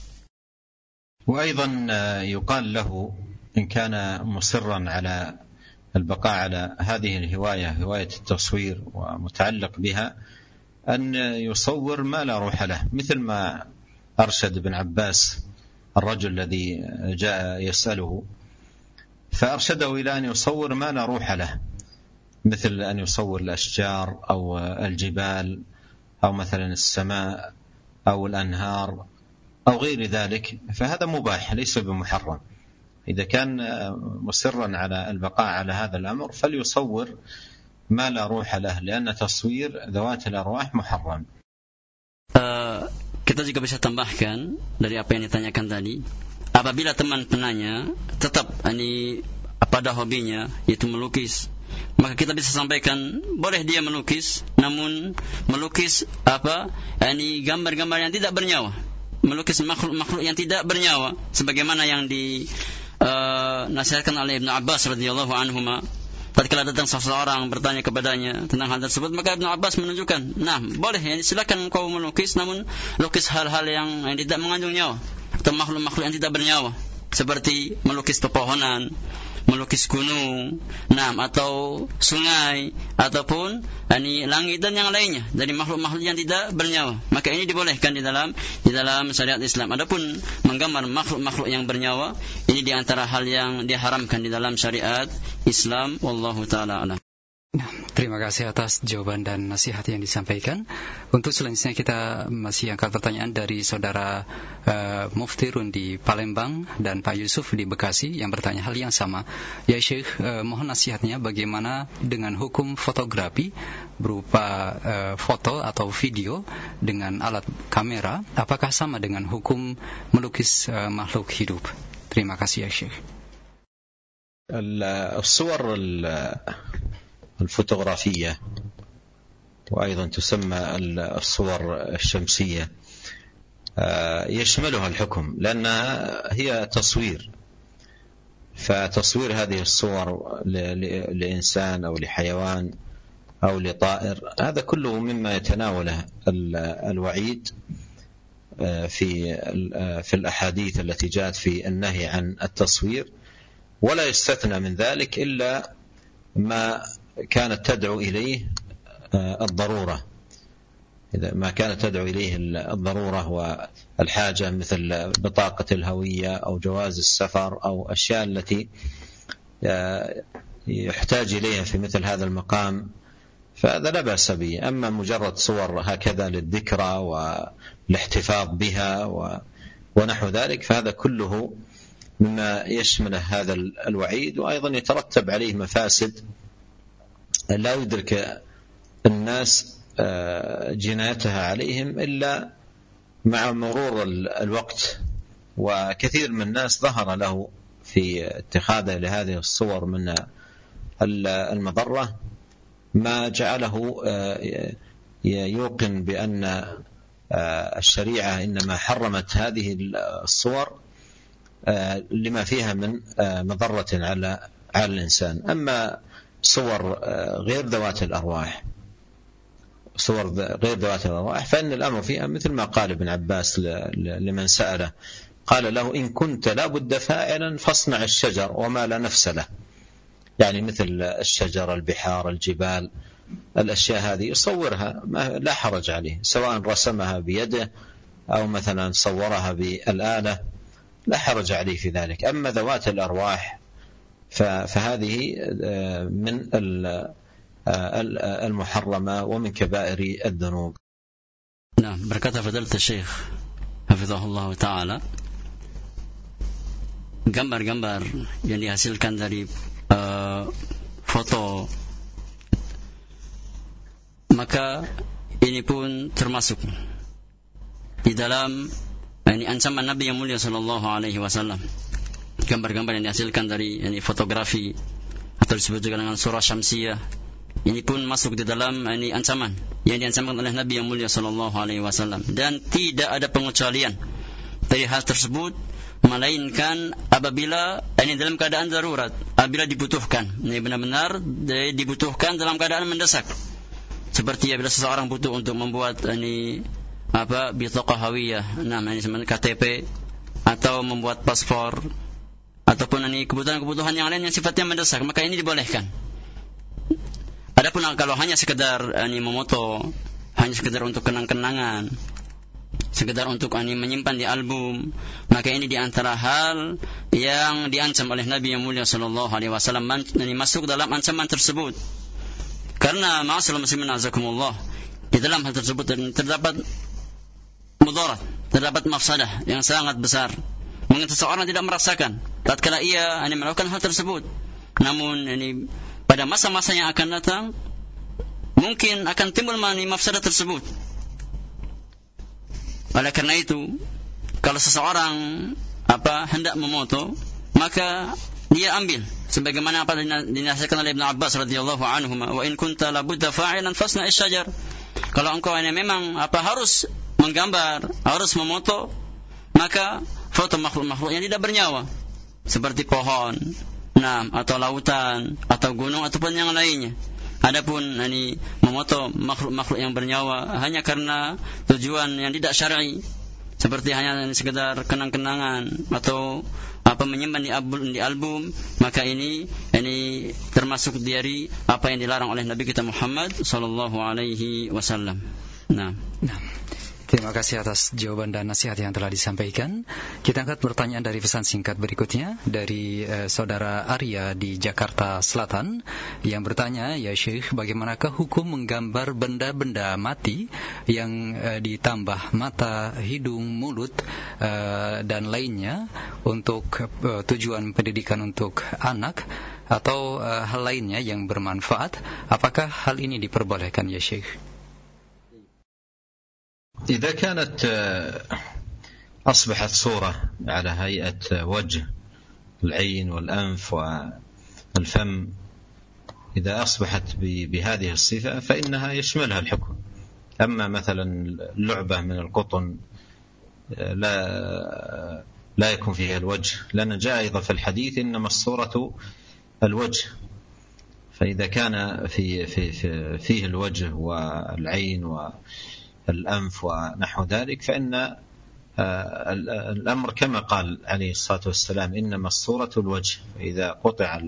وأيضا يقال له إن كان مصرا على البقاء على هذه الهواية، هواية التصوير ومتعلق بها، أن يصور ما لا روح له، مثل ما أرشد ابن عباس الرجل الذي جاء يسأله، فأرشده إلى أن يصور ما لا روح له، مثل أن يصور الأشجار أو الجبال أو مثلا السماء أو الأنهار أو غير ذلك، فهذا مباح ليس بمحرم. إذا كان مصرا على البقاء على هذا الأمر فليصور ما لا روح له، لأن تصوير ذوات الأرواح محرم. Uh... Kita juga bisa tambahkan dari apa yang ditanyakan tadi, apabila teman penanya tetap ini pada hobinya yaitu melukis, maka kita bisa sampaikan boleh dia melukis, namun melukis apa? Ini gambar-gambar yang tidak bernyawa, melukis makhluk-makhluk yang tidak bernyawa, sebagaimana yang dinasihatkan uh, oleh Ibnu Abbas radhiyallahu anhuma tatkala datang seseorang bertanya kepadanya tentang hal tersebut, maka Ibnu Abbas menunjukkan, nah boleh ya, silakan kau melukis, namun lukis hal-hal yang, yang tidak mengandung nyawa atau makhluk-makhluk yang tidak bernyawa, seperti melukis pepohonan, melukis gunung, nah, atau sungai, ataupun ini langit dan yang lainnya dari makhluk-makhluk yang tidak bernyawa. Maka ini dibolehkan di dalam di dalam syariat Islam. Adapun menggambar makhluk-makhluk yang bernyawa, ini di antara hal yang diharamkan di dalam syariat Islam. Wallahu taala a'lam. Nah, terima kasih atas jawaban dan nasihat yang disampaikan. Untuk selanjutnya kita masih angkat pertanyaan dari saudara uh, Mufti Run di Palembang dan Pak Yusuf di Bekasi yang bertanya hal yang sama. Ya Syekh, uh, mohon nasihatnya bagaimana dengan hukum fotografi berupa uh, foto atau video dengan alat kamera, apakah sama dengan hukum melukis uh, makhluk hidup? Terima kasih ya Syekh. الصور الفوتوغرافية وأيضا تسمى الصور الشمسية يشملها الحكم لأنها هي تصوير، فتصوير هذه الصور لإنسان أو لحيوان أو لطائر هذا كله مما يتناوله الوعيد في في الأحاديث التي جاءت في النهي عن التصوير، ولا يستثنى من ذلك إلا ما كانت تدعو إليه الضرورة. إذا ما كانت تدعو إليه الضرورة والحاجة مثل بطاقة الهوية أو جواز السفر أو أشياء التي يحتاج إليها في مثل هذا المقام، فهذا لا بأس به. أما مجرد صور هكذا للذكرى والاحتفاظ بها ونحو ذلك فهذا كله مما يشمله هذا الوعيد، وأيضا يترتب عليه مفاسد لا يدرك الناس جنايتها عليهم إلا مع مرور الوقت. وكثير من الناس ظهر له في اتخاذه لهذه الصور من المضرة ما جعله يوقن بأن الشريعة إنما حرمت هذه الصور لما فيها من مضرة على على الإنسان. أما صور غير ذوات الأرواح صور غير ذوات الأرواح فإن الأمر فيها مثل ما قال ابن عباس لمن سأله، قال له إن كنت لا بد فاعلا فاصنع الشجر وما لا نفس له، يعني مثل الشجر، البحار، الجبال، الأشياء هذه يصورها لا حرج عليه، سواء رسمها بيده أو مثلا صورها بالآلة لا حرج عليه في ذلك. أما ذوات الأرواح فهذه من المحرمة ومن كبائر الذنوب. Nah, berkata Fadilatul Syekh hafizahullah taala, gambar-gambar yang dihasilkan dari uh, foto, maka ini pun termasuk di dalam ini ancaman Nabi yang mulia sallallahu alaihi wasallam. Gambar-gambar yang dihasilkan dari ini fotografi atau disebut juga dengan surah syamsiyah, ini pun masuk di dalam ini ancaman yang diancamkan oleh Nabi yang mulia sallallahu alaihi wasallam, dan tidak ada pengecualian dari hal tersebut melainkan apabila ini dalam keadaan darurat, apabila dibutuhkan, ini benar-benar dibutuhkan dalam keadaan mendesak, seperti apabila seseorang butuh untuk membuat ini apa bitaqah hawiyah, nah ini sebenarnya K T P, atau membuat paspor, ataupun ini kebutuhan-kebutuhan yang lain yang sifatnya mendesak, maka ini dibolehkan. Adapun kalau hanya sekedar ini memoto, hanya sekedar untuk kenang-kenangan, sekedar untuk ini menyimpan di album, maka ini di antara hal yang diancam oleh Nabi yang mulia sallallahu alaihi wasallam, ini masuk dalam ancaman tersebut. Karena ma'asyiral muslimin azakumullah, di dalam hal tersebut terdapat mudarat, terdapat mafsadah yang sangat besar. Mungkin seseorang tidak merasakan tatkala ia ini melakukan hal tersebut, namun ini pada masa-masa yang akan datang mungkin akan timbul mafsadah tersebut. Oleh karena itu, kalau seseorang apa hendak memoto, maka dia ambil sebagaimana apa dinasihatkan oleh Ibnu Abbas radhiyallahu anhu, wa in kunta la budda fa'ilan fasna' asy-syajar. Kalau engkau ini memang apa harus menggambar, harus memoto, maka foto makhluk-makhluk yang tidak bernyawa seperti pohon nah, atau lautan, atau gunung, ataupun yang lainnya. Adapun ini memoto makhluk-makhluk yang bernyawa hanya karena tujuan yang tidak syar'i, seperti hanya sekedar kenang-kenangan atau apa menyimpan di album, di album, maka ini ini termasuk dari apa yang dilarang oleh Nabi kita Muhammad sallallahu alaihi wasallam. Nah, nah. Terima kasih atas jawaban dan nasihat yang telah disampaikan. Kita angkat pertanyaan dari pesan singkat berikutnya dari eh, saudara Arya di Jakarta Selatan yang bertanya, ya Syekh, bagaimanakah hukum menggambar benda-benda mati yang eh, ditambah mata, hidung, mulut eh, dan lainnya untuk eh, tujuan pendidikan untuk anak atau eh, hal lainnya yang bermanfaat? Apakah hal ini diperbolehkan, ya Syekh? إذا كانت أصبحت صورة على هيئة وجه العين والأنف والفم، إذا أصبحت بهذه الصفة فإنها يشملها الحكم. أما مثلا لعبة من القطن لا لا يكون فيها الوجه، لأن جاء أيضا في الحديث إنما الصورة الوجه، فإذا كان في في في فيه الوجه والعين و الأنف ونحو ذلك فإن الأمر كما قال عليه الصلاة والسلام إنما الصورة الوجه، إذا قطع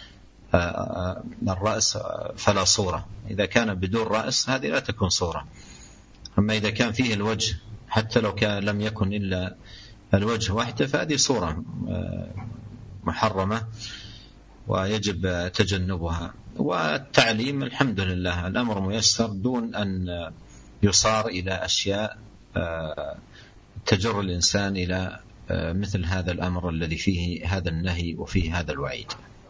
الرأس فلا صورة، إذا كان بدون رأس هذه لا تكون صورة. أما إذا كان فيه الوجه حتى لو كان لم يكن إلا الوجه وحده فهذه صورة محرمة ويجب تجنبها. والتعليم الحمد لله الأمر ميسر دون أن يصار إلى أشياء تجر الإنسان إلى مثل هذا الأمر الذي فيه هذا النهي وفيه هذا الوعيد.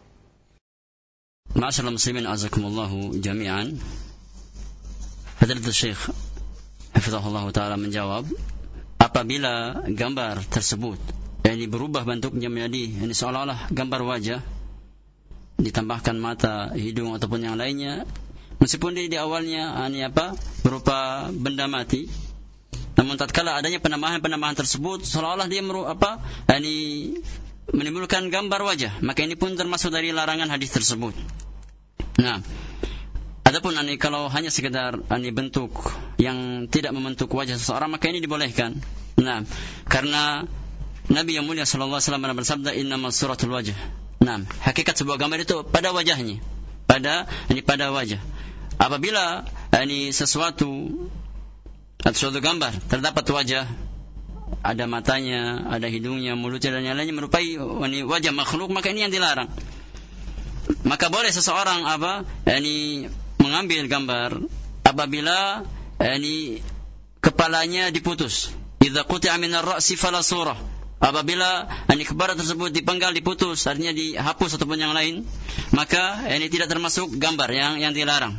معاشر المسلمين أعزكم الله جميعا. Fadilatul Syekh hafizahullah taala menjawab, apabila gambar tersebut yang berubah bentuknya menjadi ini seolah-olah gambar wajah, ditambahkan mata, hidung ataupun yang lainnya, meskipun di, di awalnya ini apa berupa benda mati, namun tatkala adanya penambahan-penambahan tersebut seolah-olah dia meru, apa ini menimbulkan gambar wajah, maka ini pun termasuk dari larangan hadis tersebut. Nah, adapun ini kalau hanya sekedar ini bentuk yang tidak membentuk wajah seseorang, maka ini dibolehkan. Nah, karena Nabi yang mulia sallallahu alaihi wasallam bersabda, innamas suratul wajh. Nah, hakikat sebuah gambar itu pada wajahnya, pada ini pada wajah. Apabila ini sesuatu atau suatu gambar terdapat wajah, ada matanya, ada hidungnya, mulutnya dan yang lainnya merupai ini wajah makhluk, maka ini yang dilarang. Maka boleh seseorang apa ini mengambil gambar apabila ini kepalanya diputus. Idza quti'a min ar-ra'si fala surah. Apabila ini kepala tersebut dipenggal, diputus, artinya dihapus ataupun yang lain, maka ini tidak termasuk gambar yang yang dilarang.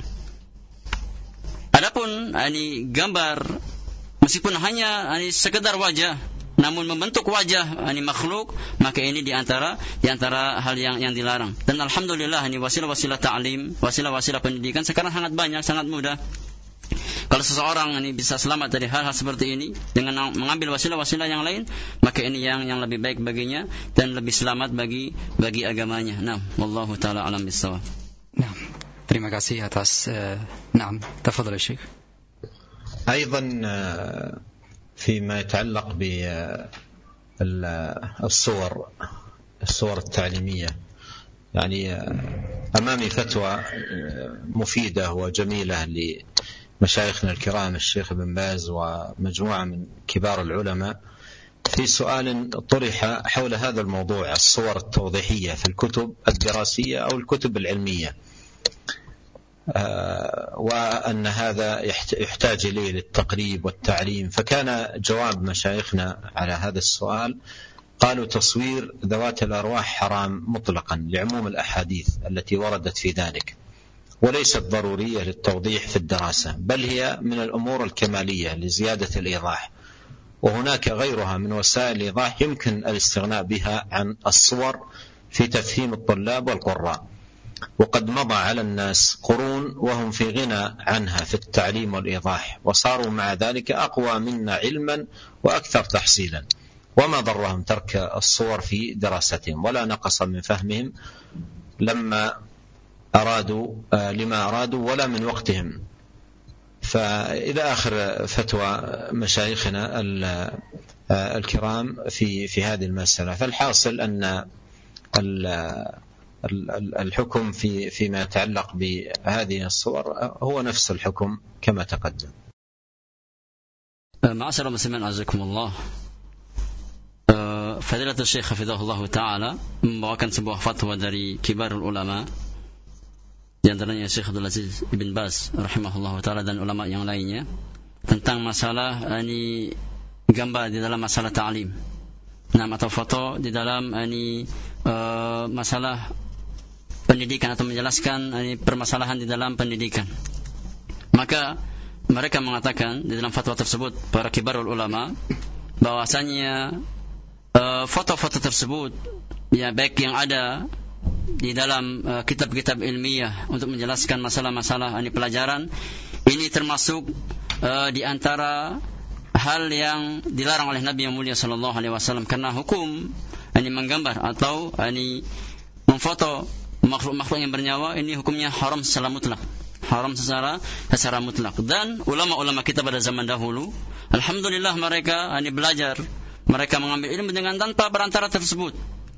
Adapun ini gambar meskipun hanya ini sekedar wajah namun membentuk wajah ini makhluk, maka ini di antara di antara hal yang yang dilarang. Dan alhamdulillah ini wasilah-wasilah ta'lim, wasilah-wasilah pendidikan sekarang sangat banyak, sangat mudah. Kalau seseorang ini bisa selamat dari hal-hal seperti ini dengan mengambil wasilah-wasilah yang lain, maka ini yang yang lebih baik baginya dan lebih selamat bagi bagi agamanya. Nah, wallahu taala alam bissawab. Nah, terima kasih atas uh, Naam, tafadhal Syekh. أيضا فيما يتعلق بالصور الصور التعليمية، يعني أمامي فتوى مفيدة وجميلة لمشايخنا الكرام الشيخ ابن باز ومجموعة من كبار العلماء في سؤال طرح حول هذا الموضوع، الصور التوضيحية في الكتب الدراسية أو الكتب العلمية، وأن هذا يحتاج إليه للتقريب والتعليم. فكان جواب مشايخنا على هذا السؤال قالوا تصوير ذوات الأرواح حرام مطلقا لعموم الأحاديث التي وردت في ذلك، وليست ضرورية للتوضيح في الدراسة، بل هي من الأمور الكمالية لزيادة الإيضاح، وهناك غيرها من وسائل الإيضاح يمكن الاستغناء بها عن الصور في تفهيم الطلاب والقراء. وقد مضى على الناس قرون وهم في غنى عنها في التعليم والإيضاح، وصاروا مع ذلك أقوى منا علما وأكثر تحصيلا. وما ضرهم ترك الصور في دراستهم ولا نقص من فهمهم لما أرادوا لما أرادوا ولا من وقتهم. فإلى آخر فتوى مشايخنا الكرام في في هذه المسألة. فالحاصل أن الحكم في فيما يتعلق بهذه الصور هو نفس الحكم كما تقدم. معاشر المسلمين أعزكم الله, Fadilatul Syekh Hafizahullah Ta'ala membawakan sebuah fatwa dari kibarul ulama, di antaranya Syekh Abdul Aziz Ibn Baz rahimahullah ta'ala dan ulama yang lainnya, tentang masalah ini gambar di dalam masalah ta'lim, nah, atau foto di dalam ini uh, masalah pendidikan atau menjelaskan ini permasalahan di dalam pendidikan. Maka mereka mengatakan di dalam fatwa tersebut para kibarul ulama bahwasanya uh, foto-foto tersebut ya baik yang ada di dalam uh, kitab-kitab ilmiah untuk menjelaskan masalah-masalah ini pelajaran, ini termasuk uh, di antara hal yang dilarang oleh Nabi yang mulia sallallahu alaihi wasallam, karena hukum ini menggambar atau ini memfoto makhluk-makhluk yang bernyawa ini hukumnya haram secara mutlak, haram secara secara mutlak. Dan ulama-ulama kita pada zaman dahulu, alhamdulillah mereka ini belajar, mereka mengambil ilmu dengan tanpa perantara tersebut.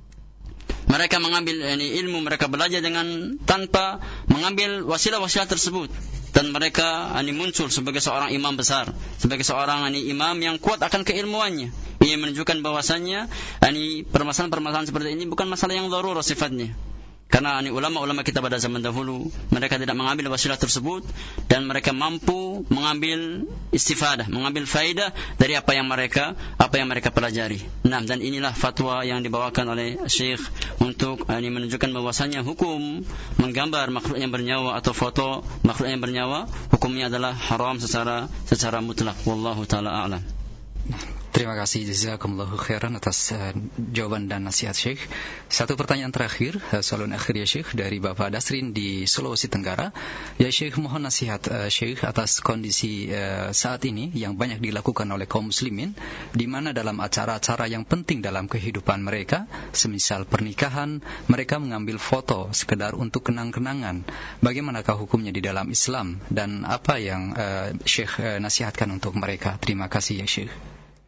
Mereka mengambil ini ilmu, mereka belajar dengan tanpa mengambil wasilah-wasilah tersebut, dan mereka ini muncul sebagai seorang imam besar, sebagai seorang ini imam yang kuat akan keilmuannya. Ini menunjukkan bahwasannya ini permasalahan-permasalahan seperti ini bukan masalah yang darurah sifatnya. Karena ini ulama-ulama kita pada zaman dahulu, mereka tidak mengambil wasilah tersebut dan mereka mampu mengambil istifadah, mengambil faedah dari apa yang mereka apa yang mereka pelajari. Nah, dan inilah fatwa yang dibawakan oleh Syekh untuk ini menunjukkan bahwasannya hukum menggambar makhluk yang bernyawa atau foto makhluk yang bernyawa hukumnya adalah haram secara secara mutlak. Wallahu taala a'lam. Terima kasih jazakumullahu khairan atas uh, jawaban dan nasihat Syekh. Satu pertanyaan terakhir, uh, soalan akhir ya Syekh, dari Bapak Dasrin di Sulawesi Tenggara. Ya Syekh, mohon nasihat uh, Syekh atas kondisi uh, saat ini yang banyak dilakukan oleh kaum muslimin, di mana dalam acara-acara yang penting dalam kehidupan mereka, semisal pernikahan, mereka mengambil foto sekedar untuk kenang-kenangan. Bagaimanakah hukumnya di dalam Islam dan apa yang uh, Syekh uh, nasihatkan untuk mereka? Terima kasih ya Syekh.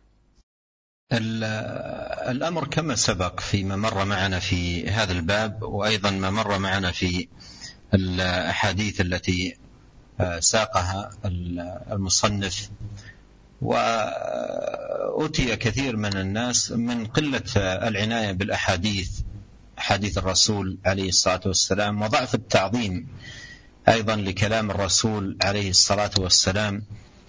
الأمر كما سبق فيما مر معنا في هذا الباب، وأيضا ما مر معنا في الأحاديث التي ساقها المصنف. وأتي كثير من الناس من قلة العناية بالأحاديث، حديث الرسول عليه الصلاة والسلام، وضعف التعظيم أيضا لكلام الرسول عليه الصلاة والسلام.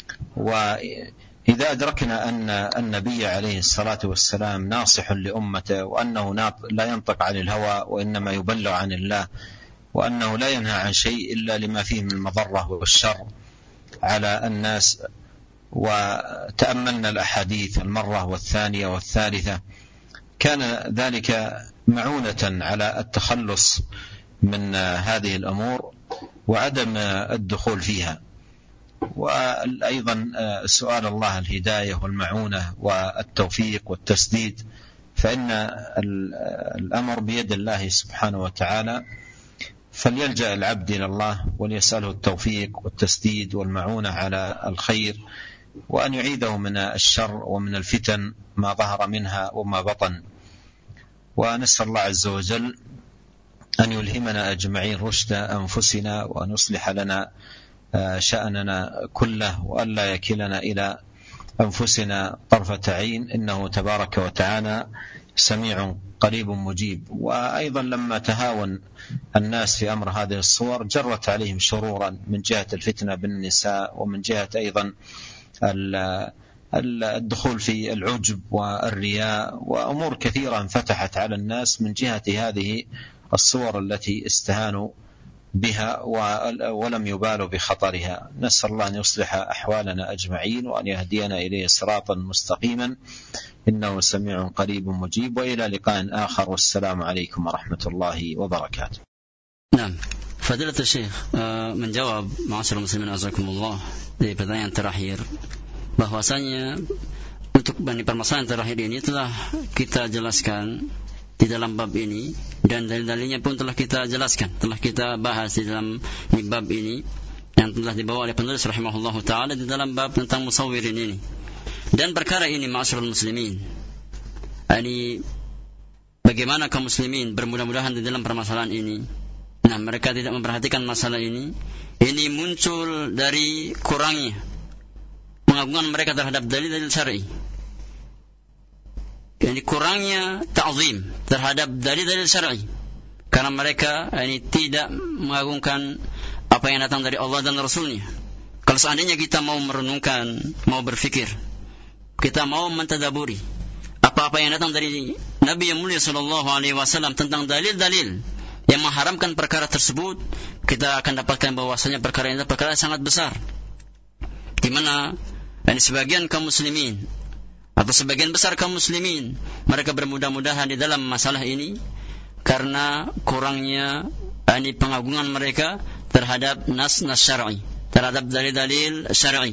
وإذا أدركنا أن النبي عليه الصلاة والسلام ناصح لأمته، وأنه لا ينطق عن الهوى وإنما يبلغ عن الله، وأنه لا ينهى عن شيء إلا لما فيه من المضرة والشر على الناس، وتأملنا الأحاديث المرة والثانية والثالثة، كان ذلك معونة على التخلص من هذه الأمور وعدم الدخول فيها. وأيضا سؤال الله الهداية والمعونة والتوفيق والتسديد، فإن الأمر بيد الله سبحانه وتعالى، فليلجأ العبد إلى الله وليسأله التوفيق والتسديد والمعونة على الخير، وأن يعيده من الشر ومن الفتن ما ظهر منها وما بطن. ونسأل الله عز وجل أن يلهمنا أجمعين رشد أنفسنا، وأن يصلح لنا شأننا كله، وأن لا يكلنا إلى أنفسنا طرفة عين، إنه تبارك وتعالى سميع قريب مجيب. وأيضا لما تهاون الناس في أمر هذه الصور جرت عليهم شرورا من جهة الفتنة بالنساء، ومن جهة أيضا الدخول في العجب والرياء، وأمور كثيرة انفتحت على الناس من جهة هذه الصور التي استهانوا بها ولم يبالوا بخطرها. نسأل الله أن يصلح أحوالنا أجمعين، وأن يهدينا إليه صراطا مستقيما، إنه سميع قريب مجيب. وإلى لقاء آخر، والسلام عليكم ورحمة الله وبركاته. نعم، Fadilatul Syekh uh, menjawab, ma'asyiral muslimin azakumullah, di pertanyaan terakhir, bahwasanya untuk untuk permasalahan terakhir ini telah kita jelaskan di dalam bab ini, dan dalil-dalilnya pun telah kita jelaskan, telah kita bahas di dalam bab ini yang telah dibawa oleh penulis rahimahullahu taala di dalam bab tentang musawwirin ini. Dan perkara ini ma'asyiral muslimin, ini bagaimana kaum muslimin bermudah-mudahan di dalam permasalahan ini. Nah, mereka tidak memperhatikan masalah ini. Ini muncul dari kurangnya pengagungan mereka terhadap dalil-dalil syar'i. Ini kurangnya ta'zim terhadap dalil-dalil syar'i, karena mereka ini tidak mengagungkan apa yang datang dari Allah dan Rasulnya. Kalau seandainya kita mau merenungkan, mau berfikir, kita mau mentadaburi apa-apa yang datang dari Nabi yang mulia sallallahu alaihi wasallam tentang dalil-dalil yang mengharamkan perkara tersebut, kita akan dapatkan bahwasanya perkara ini perkara yang sangat besar, di mana ini sebagian kaum muslimin atau sebagian besar kaum muslimin mereka bermudah-mudahan di dalam masalah ini karena kurangnya ini pengagungan mereka terhadap nas-nas syar'i, terhadap dalil-dalil syar'i.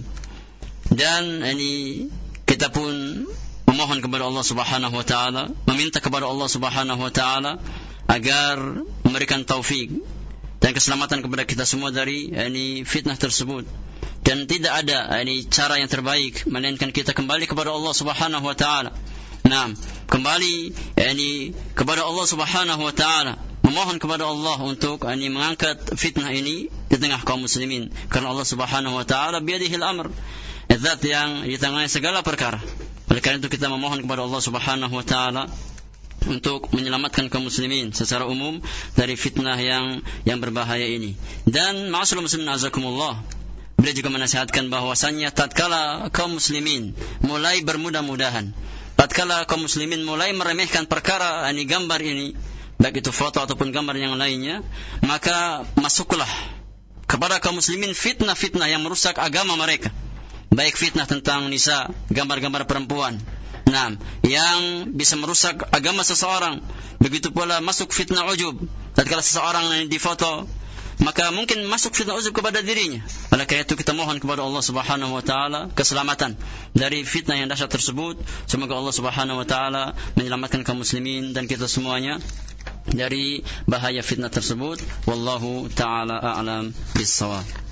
Dan ini kita pun memohon kepada Allah Subhanahu wa taala, meminta kepada Allah Subhanahu wa taala agar memberikan taufik dan keselamatan kepada kita semua dari ini fitnah tersebut. Dan tidak ada ini cara yang terbaik melainkan kita kembali kepada Allah Subhanahu wa taala. Nah, kembali ini kepada Allah Subhanahu wa taala, memohon kepada Allah untuk ini mengangkat fitnah ini di tengah kaum muslimin, karena Allah Subhanahu wa taala biyadihil amr, zat yang di tengah segala perkara. Oleh karena itu kita memohon kepada Allah Subhanahu wa taala untuk menyelamatkan kaum muslimin secara umum dari fitnah yang yang berbahaya ini. Dan ma'asyiral muslimin azakumullah, beliau juga menasihatkan bahwasannya tatkala kaum muslimin mulai bermudah-mudahan, tatkala kaum muslimin mulai meremehkan perkara ini gambar ini, baik itu foto ataupun gambar yang lainnya, maka masuklah kepada kaum muslimin fitnah-fitnah yang merusak agama mereka, baik fitnah tentang nisa, gambar-gambar perempuan, nah, yang bisa merusak agama seseorang. Begitu pula masuk fitnah ujub, tatkala seseorang yang difoto, maka mungkin masuk fitnah ujub kepada dirinya. Oleh karena itu kita mohon kepada Allah Subhanahu wa taala keselamatan dari fitnah yang dahsyat tersebut. Semoga Allah Subhanahu wa taala menyelamatkan kaum muslimin dan kita semuanya dari bahaya fitnah tersebut. Wallahu taala a'lam bis-shawab.